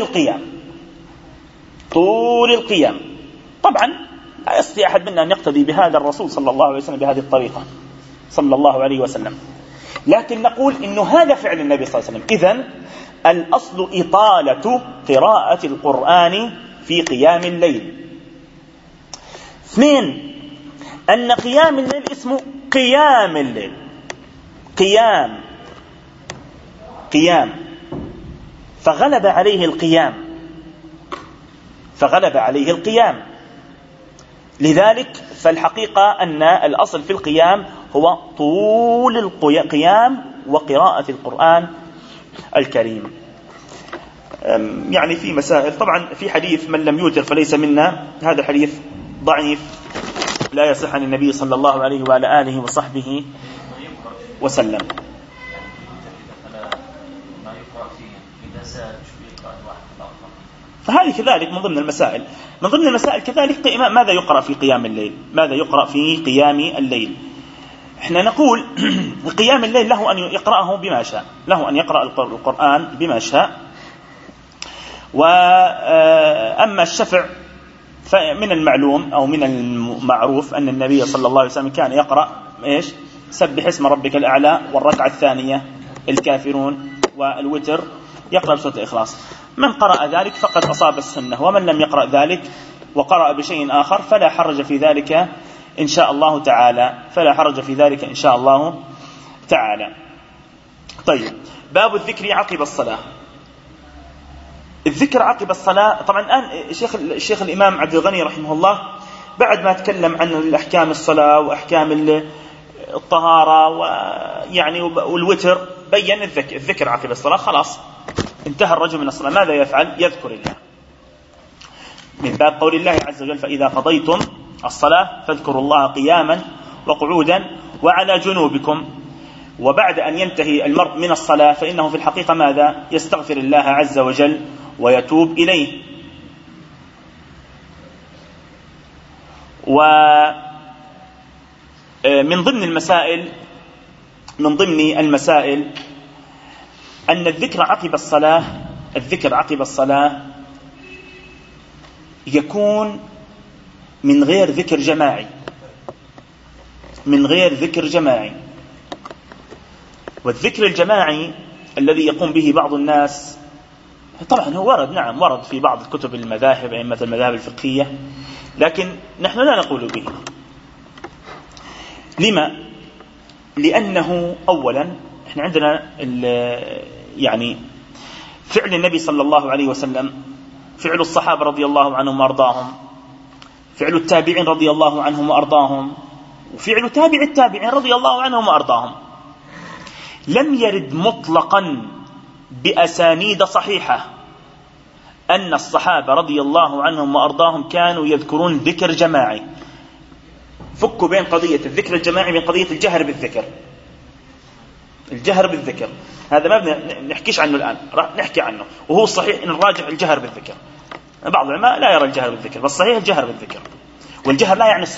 القيام. طبعا لا يستطيع أحد منا أن يقتدي بهذا الرسول صلى الله عليه وسلم بهذه الطريقة صلى الله عليه وسلم، لكن نقول إنه هذا فعل النبي صلى الله عليه وسلم. إذن الأصل إطالة قراءة القرآن في قيام الليل. 2، أن قيام الليل اسمه قيام الليل، قيام فغلب عليه القيام. لذلك فالحقيقة أن الأصل في القيام هو طول القيام وقراءة القرآن الكريم. يعني في مسائل، طبعا في حديث من لم يوتر فليس منا، هذا حديث ضعيف لا يصح عن النبي صلى الله عليه وعلى آله وصحبه وسلم. فهذه كذلك من ضمن المسائل. كذلك ماذا يقرأ في قيام الليل؟ احنا نقول قيام الليل له أن يقرأه بما شاء، له أن يقرأ القرآن بما شاء. وأما الشفع فمن المعلوم أو من المعروف أن النبي صلى الله عليه وسلم كان يقرأ سبح اسم ربك الأعلى، والركعة الثانية الكافرون، والوتر يقرأ بسورة الإخلاص. من قرأ ذلك فقد أصاب السنة، ومن لم يقرأ ذلك وقرأ بشيء آخر فلا حرج في ذلك إن شاء الله تعالى. طيب، باب الذكر عقب الصلاة. الذكر عقب الصلاة، طبعا الآن الشيخ الإمام عبد الغني رحمه الله بعد ما تكلم عن الأحكام الصلاة وأحكام الطهارة ويعني والوتر، بيّن الذكر عقب الصلاة. خلاص انتهى الرجل من الصلاة، ماذا يفعل؟ يذكر الله، من باب قول الله عز وجل فإذا قضيتم الصلاة فاذكروا الله قياما وقعودا وعلى جنوبكم. وبعد أن ينتهي المرء من الصلاة فإنه في الحقيقة ماذا؟ يستغفر الله عز وجل ويتوب إليه. ومن ضمن المسائل أن الذكر عقب الصلاة يكون من غير ذكر جماعي. والذكر الجماعي الذي يقوم به بعض الناس طبعا هو ورد في بعض الكتب المذاهب، أئمة المذاهب الفقهية، لكن نحن لا نقول به. لما؟ لأنه أولا احنا عندنا يعني فعل النبي صلى الله عليه وسلم، فعل الصحابة رضي الله عنهم وأرضاهم، فعل التابعين رضي الله عنهم وأرضاهم، وفعل تابع التابعين رضي الله عنهم وأرضاهم، لم يرد مطلقا بأسانيد صحيحة أن الصحابة رضي الله عنهم وأرضاهم كانوا يذكرون ذكر جماعي. فكوا بين قضية الذكر الجماعي من قضية الجهر بالذكر. هذا ما نحكيش عنه الآن، راح نحكي عنه، وهو الصحيح إن الراجح الجهر بالذكر. بعض العلماء لا يرى الجهر بالذكر، بس صحيح الجهر بالذكر. والجهر لا يعني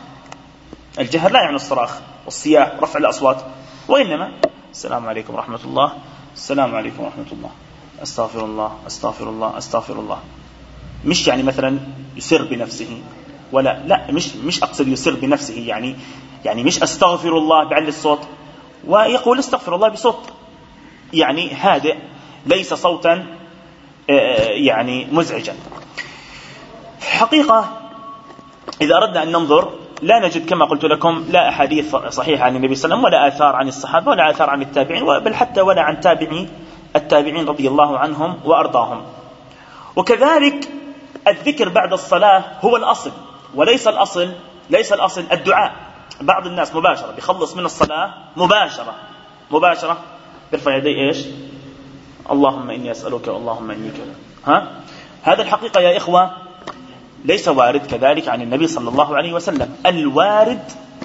الصراخ، والصياح رفع الأصوات، وإنما السلام عليكم ورحمة الله، السلام عليكم ورحمة الله، أستغفر الله أستغفر الله أستغفر الله. مش يعني مثلا يسر بنفسه، لا مش أقصد يسر بنفسه، يعني مش أستغفر الله بعلي الصوت ويقول استغفر الله بصوت يعني هادئ، ليس صوتا يعني مزعجا. حقيقة إذا أردنا أن ننظر لا نجد كما قلت لكم لا أحاديث صحيحة عن النبي صلى الله عليه وسلم، ولا آثار عن الصحابة، ولا آثار عن التابعين، بل حتى ولا عن التابعين رضي الله عنهم وأرضاهم. وكذلك الذكر بعد الصلاة هو الأصل، وليس الأصل الدعاء. بعض الناس مباشرة بيخلص من الصلاة مباشرة بيرفع يديه إيش؟ اللهم إني أسألك اللهم إني كذا. هذا الحقيقة يا إخوة ليس وارد كذلك عن النبي صلى الله عليه وسلم. الوارد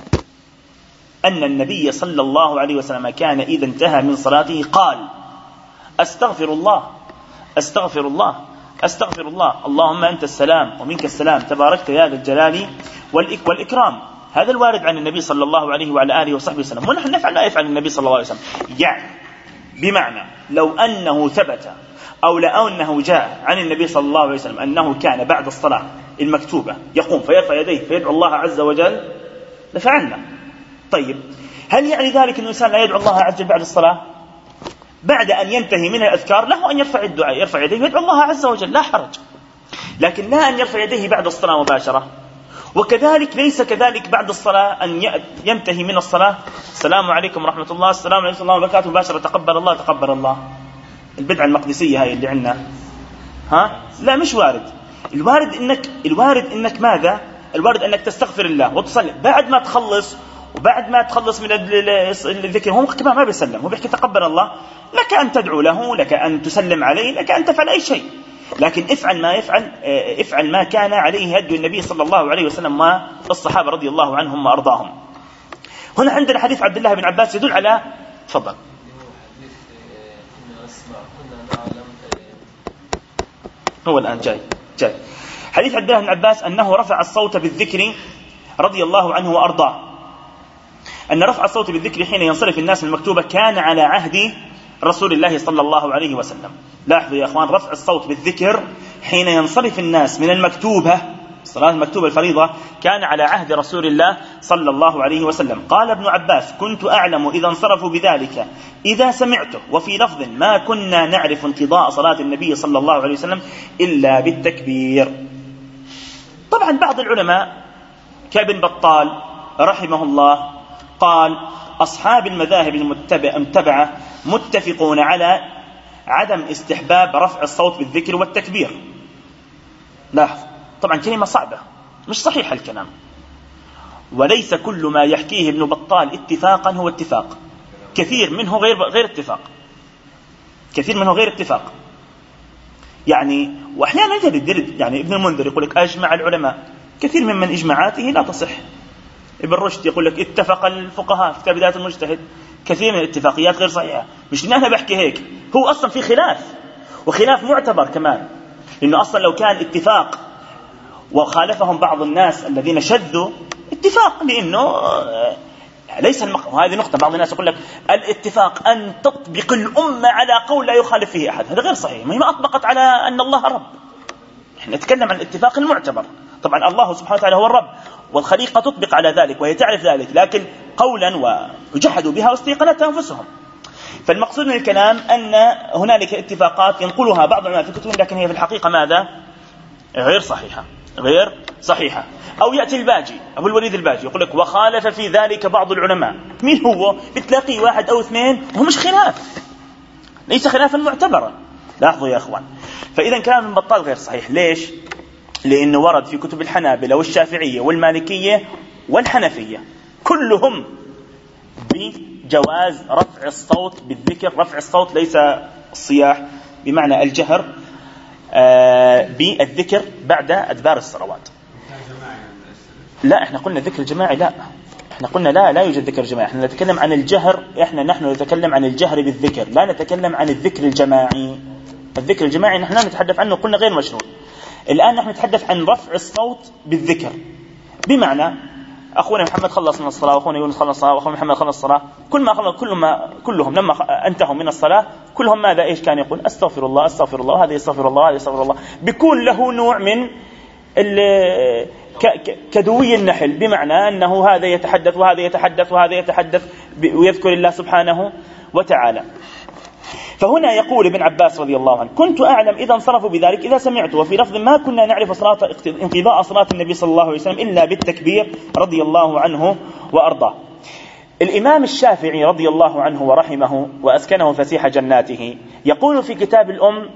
أن النبي صلى الله عليه وسلم كان إذا انتهى من صلاته قال أستغفر الله أستغفر الله أستغفر الله، اللهم أنت السلام ومنك السلام، تباركت يا ذا الجلال والإكرام. هذا الوارد عن النبي صلى الله عليه وعلى آله وصحبه وسلم، ونحن نفعل ما يفعل النبي صلى الله عليه وسلم. يعني بمعنى لو أنه ثبت أو لأنه جاء عن النبي صلى الله عليه وسلم أنه كان بعد الصلاة المكتوبة يقوم فيرفع يديه فيدعو الله عز وجل لفعلنا. طيب هل يعني ذلك أن الإنسان لا يدعو الله عز وجل بعد الصلاة؟ بعد أن ينتهي من الأذكار له أن يرفع الدعاء، يرفع يديه ويدعو الله عز وجل، لا حرج، لكن لا أن يرفع يديه بعد الصلاة مباشرة. وكذلك ليس كذلك بعد الصلاة أن ينتهي من الصلاة السلام عليكم ورحمة الله، السلام عليكم ورحمة الله وبركاته مباشرة، تقبل الله البدعة المقدسية هاي اللي عندنا. لا مش وارد. الوارد إنك ماذا؟ الوارد أنك تستغفر الله وتصلي بعد ما تخلص، وبعد ما تخلص من الذكر هو كمان ما بيسلم، هو بيحكي تقبل الله، لك أن تدعو له، لك أن تسلم عليه، لك أن تفعل أي شيء، لكن افعل ما كان عليه هدي النبي صلى الله عليه وسلم والصحابة رضي الله عنهم وأرضاهم. هنا عندنا حديث عبد الله بن عباس يدل على تفضل. هو الآن جاي حديث عبد الله بن عباس أنه رفع الصوت بالذكر رضي الله عنه وأرضاه، أن رفع الصوت بالذكر حين ينصرف الناس من المكتوبة كان على عهد رسول الله صلى الله عليه وسلم. لاحظوا يا أخوان، رفع الصوت بالذكر حين ينصرف الناس من المكتوبة، الصلاة المكتوبة الفريضة، كان على عهد رسول الله صلى الله عليه وسلم. قال ابن عباس كنت أعلم إذا انصرفوا بذلك إذا سمعته، وفي لفظ ما كنا نعرف انقضاء صلاة النبي صلى الله عليه وسلم إلا بالتكبير. طبعا بعض العلماء كابن بطال رحمه الله قال أصحاب المذاهب المتبعة متفقون على عدم استحباب رفع الصوت بالذكر والتكبير. لاحظ طبعا كلمة صعبة، مش صحيح الكلام، وليس كل ما يحكيه ابن بطال اتفاقا هو اتفاق، كثير منه غير اتفاق، يعني وأحيانا يجد يعني ابن المنذر يقول لك أجمع العلماء، كثير من إجماعاته لا تصح. ابن رشد يقول لك اتفق الفقهاء في كتاب بداية المجتهد، كثير من الاتفاقيات غير صحيحة. مش أنا بحكي هيك، هو أصلا في خلاف، وخلاف معتبر كمان، لأنه أصلا لو كان اتفاق وخالفهم بعض الناس الذين شذوا اتفاق، لأنه ليس وهذه نقطة. بعض الناس يقول لك الاتفاق أن تطبق الأمة على قول لا يخالف فيه أحد، هذا غير صحيح. ما أطبقت على أن الله رب، نحن نتكلم عن الاتفاق المعتبر. طبعا الله سبحانه وتعالى هو الرب والخليقة تطبق على ذلك وهي تعرف ذلك، لكن قولا وجحدوا بها واستيقنتها أنفسهم. فالمقصود من الكلام أن هنالك اتفاقات ينقلها بعض العلماء في كتبهم، لكن هي في الحقيقة ماذا؟ غير صحيحة. أو يأتي الباجي أبو الوليد الباجي يقول لك وخالف في ذلك بعض العلماء. مين هو؟ بتلاقي واحد أو اثنين، وهو مش خلاف، ليس خلافا معتبرا. لاحظوا يا أخوان. فإذا كلام البطال غير صحيح. ليش؟ لأنه ورد في كتب الحنابلة والشافعية والمالكية والحنفية كلهم بجواز رفع الصوت بالذكر. رفع الصوت ليس الصياح بمعنى الجهر بالذكر بعد أدبار الصلوات. لا، احنا قلنا ذكر الجماعي، لا احنا قلنا لا يوجد ذكر جماعي. احنا نتكلم عن الجهر، نحن نتكلم عن الجهر بالذكر، لا نتكلم عن الذكر الجماعي. الذكر الجماعي نحن لا نتحدث عنه، قلنا غير مشروع. الآن نحن نتحدث عن رفع الصوت بالذكر، بمعنى أخونا محمد خلص من الصلاة، وأخونا يونس خلص الصلاة، وأخونا محمد خلص الصلاة، كلهم لما انتهوا من الصلاة كلهم ماذا إيش كان يقول؟ أستغفر الله أستغفر الله، هذا يستغفر الله هذا يستغفر الله، بيكون له نوع من كدوي النحل، بمعنى أنه هذا يتحدث وهذا يتحدث وهذا يتحدث ويذكر الله سبحانه وتعالى. فهنا يقول ابن عباس رضي الله عنه كنت أعلم إذا انصرفوا بذلك إذا سمعت. وفي لفظ ما كنا نعرف انقضاء صلاة النبي صلى الله عليه وسلم إلا بالتكبير رضي الله عنه وأرضاه. الإمام الشافعي رضي الله عنه ورحمه وأسكنه فسيح جناته يقول في كتاب الأم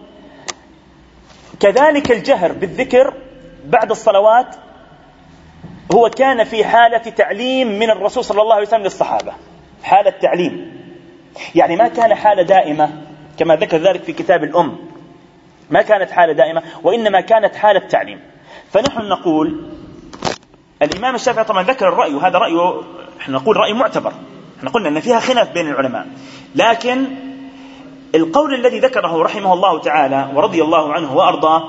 كذلك الجهر بالذكر بعد الصلوات هو كان في حالة تعليم من الرسول صلى الله عليه وسلم للصحابة، حالة تعليم، يعني ما كان حالة دائمة كما ذكر ذلك في كتاب الأم، ما كانت حالة دائمة وإنما كانت حالة تعليم. فنحن نقول الإمام الشافعي طبعا ذكر الرأي، وهذا رأيه نحن نقول رأي معتبر، نحن قلنا أن فيها خلاف بين العلماء، لكن القول الذي ذكره رحمه الله تعالى ورضي الله عنه وأرضاه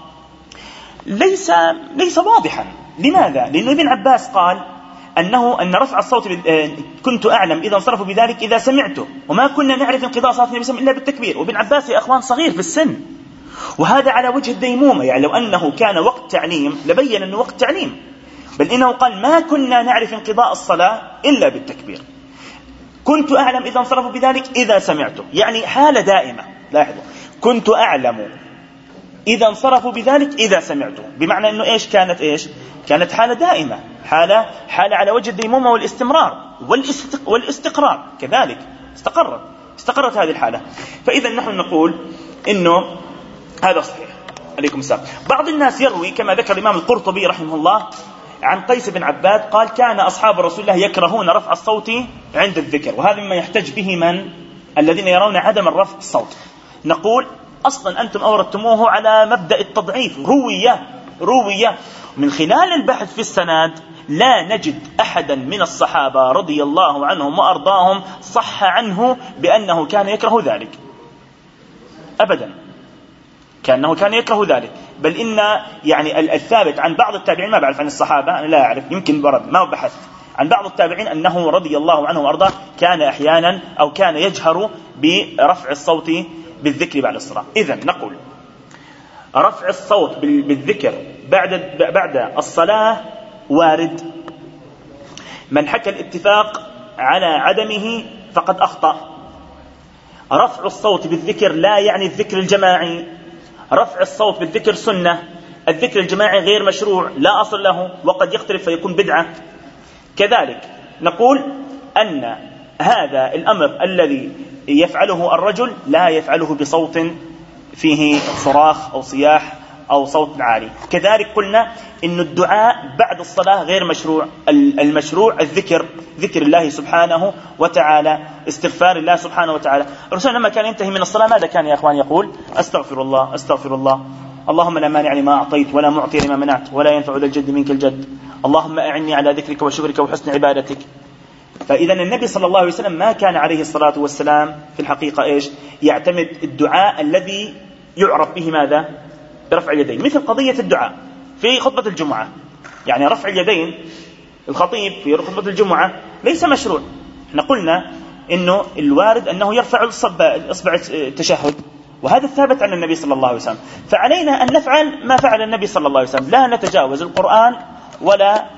ليس واضحا. لماذا؟ لأن ابن عباس قال أن رفع الصوت كنت أعلم إذا انصرفوا بذلك إذا سمعته، وما كنا نعرف انقضاء صلاة النبي صلى الله عليه وسلم إلا بالتكبير. وابن عباس يا أخوان صغير في السن، وهذا على وجه الديمومة، يعني لو أنه كان وقت تعليم لبين أنه وقت تعليم، بل إنه قال ما كنا نعرف انقضاء الصلاة إلا بالتكبير. كنت أعلم إذا انصرفوا بذلك إذا سمعته، يعني حالة دائمة. لاحظوا، كنت أعلم إذا انصرفوا بذلك إذا سمعته، بمعنى أنه كانت حالة دائمة، حالة على وجه الديمومة والاستمرار والاستقرار، كذلك استقرت هذه الحالة. فإذا نحن نقول إنه هذا صحيح. عليكم السلام. بعض الناس يروي كما ذكر الإمام القرطبي رحمه الله عن قيس بن عباد قال كان أصحاب رسول الله يكرهون رفع الصوت عند الذكر، وهذا مما يحتج به الذين يرون عدم الرفع الصوت. نقول أصلا أنتم أوردتموه على مبدأ التضعيف، روية من خلال البحث في السند لا نجد أحدا من الصحابة رضي الله عنهم وأرضاهم صح عنه بأنه كان يكره ذلك أبدا، كأنه كان يكره ذلك. بل إن يعني الثابت عن بعض التابعين، ما بعرف عن الصحابة، أنا لا أعرف، يمكن برد ما بحثت عن بعض التابعين أنه رضي الله عنه وأرضاه كان أحيانا أو كان يجهر برفع الصوت بالذكر بعد الصلاة. إذن نقول رفع الصوت بالذكر بعد الصلاة وارد. من حكى الاتفاق على عدمه فقد أخطأ. رفع الصوت بالذكر لا يعني الذكر الجماعي، رفع الصوت بالذكر سنة، الذكر الجماعي غير مشروع لا أصل له وقد يختلف فيكون بدعة. كذلك نقول أن هذا الأمر الذي يفعله الرجل لا يفعله بصوت فيه صراخ أو صياح أو صوت عالي. كذلك قلنا إن الدعاء بعد الصلاة غير مشروع، المشروع ذكر الله سبحانه وتعالى، استغفار الله سبحانه وتعالى. الرسول لما كان ينتهي من الصلاة ماذا كان يا أخوان يقول؟ أستغفر الله أستغفر الله، اللهم لا مانع لما أعطيت ولا معطي لما منعت ولا ينفع ذا الجد منك الجد، اللهم أعني على ذكرك وشكرك وحسن عبادتك. فإذا النبي صلى الله عليه وسلم ما كان عليه الصلاة والسلام في الحقيقة يعتمد الدعاء الذي يعرف به ماذا؟ برفع اليدين، مثل قضية الدعاء في خطبة الجمعة، يعني رفع اليدين الخطيب في خطبة الجمعة ليس مشروع. احنا قلنا إنه الوارد أنه يرفع الإصبع التشهد، وهذا الثابت عن النبي صلى الله عليه وسلم، فعلينا أن نفعل ما فعل النبي صلى الله عليه وسلم، لا نتجاوز القرآن ولا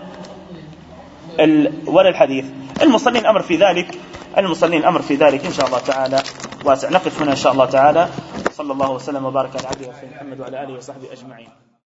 الحديث. المصلين أمر في ذلك إن شاء الله تعالى واسع. نقف هنا إن شاء الله تعالى. صلى الله وسلم وبارك على عبده محمد وعلى آله وصحبه أجمعين.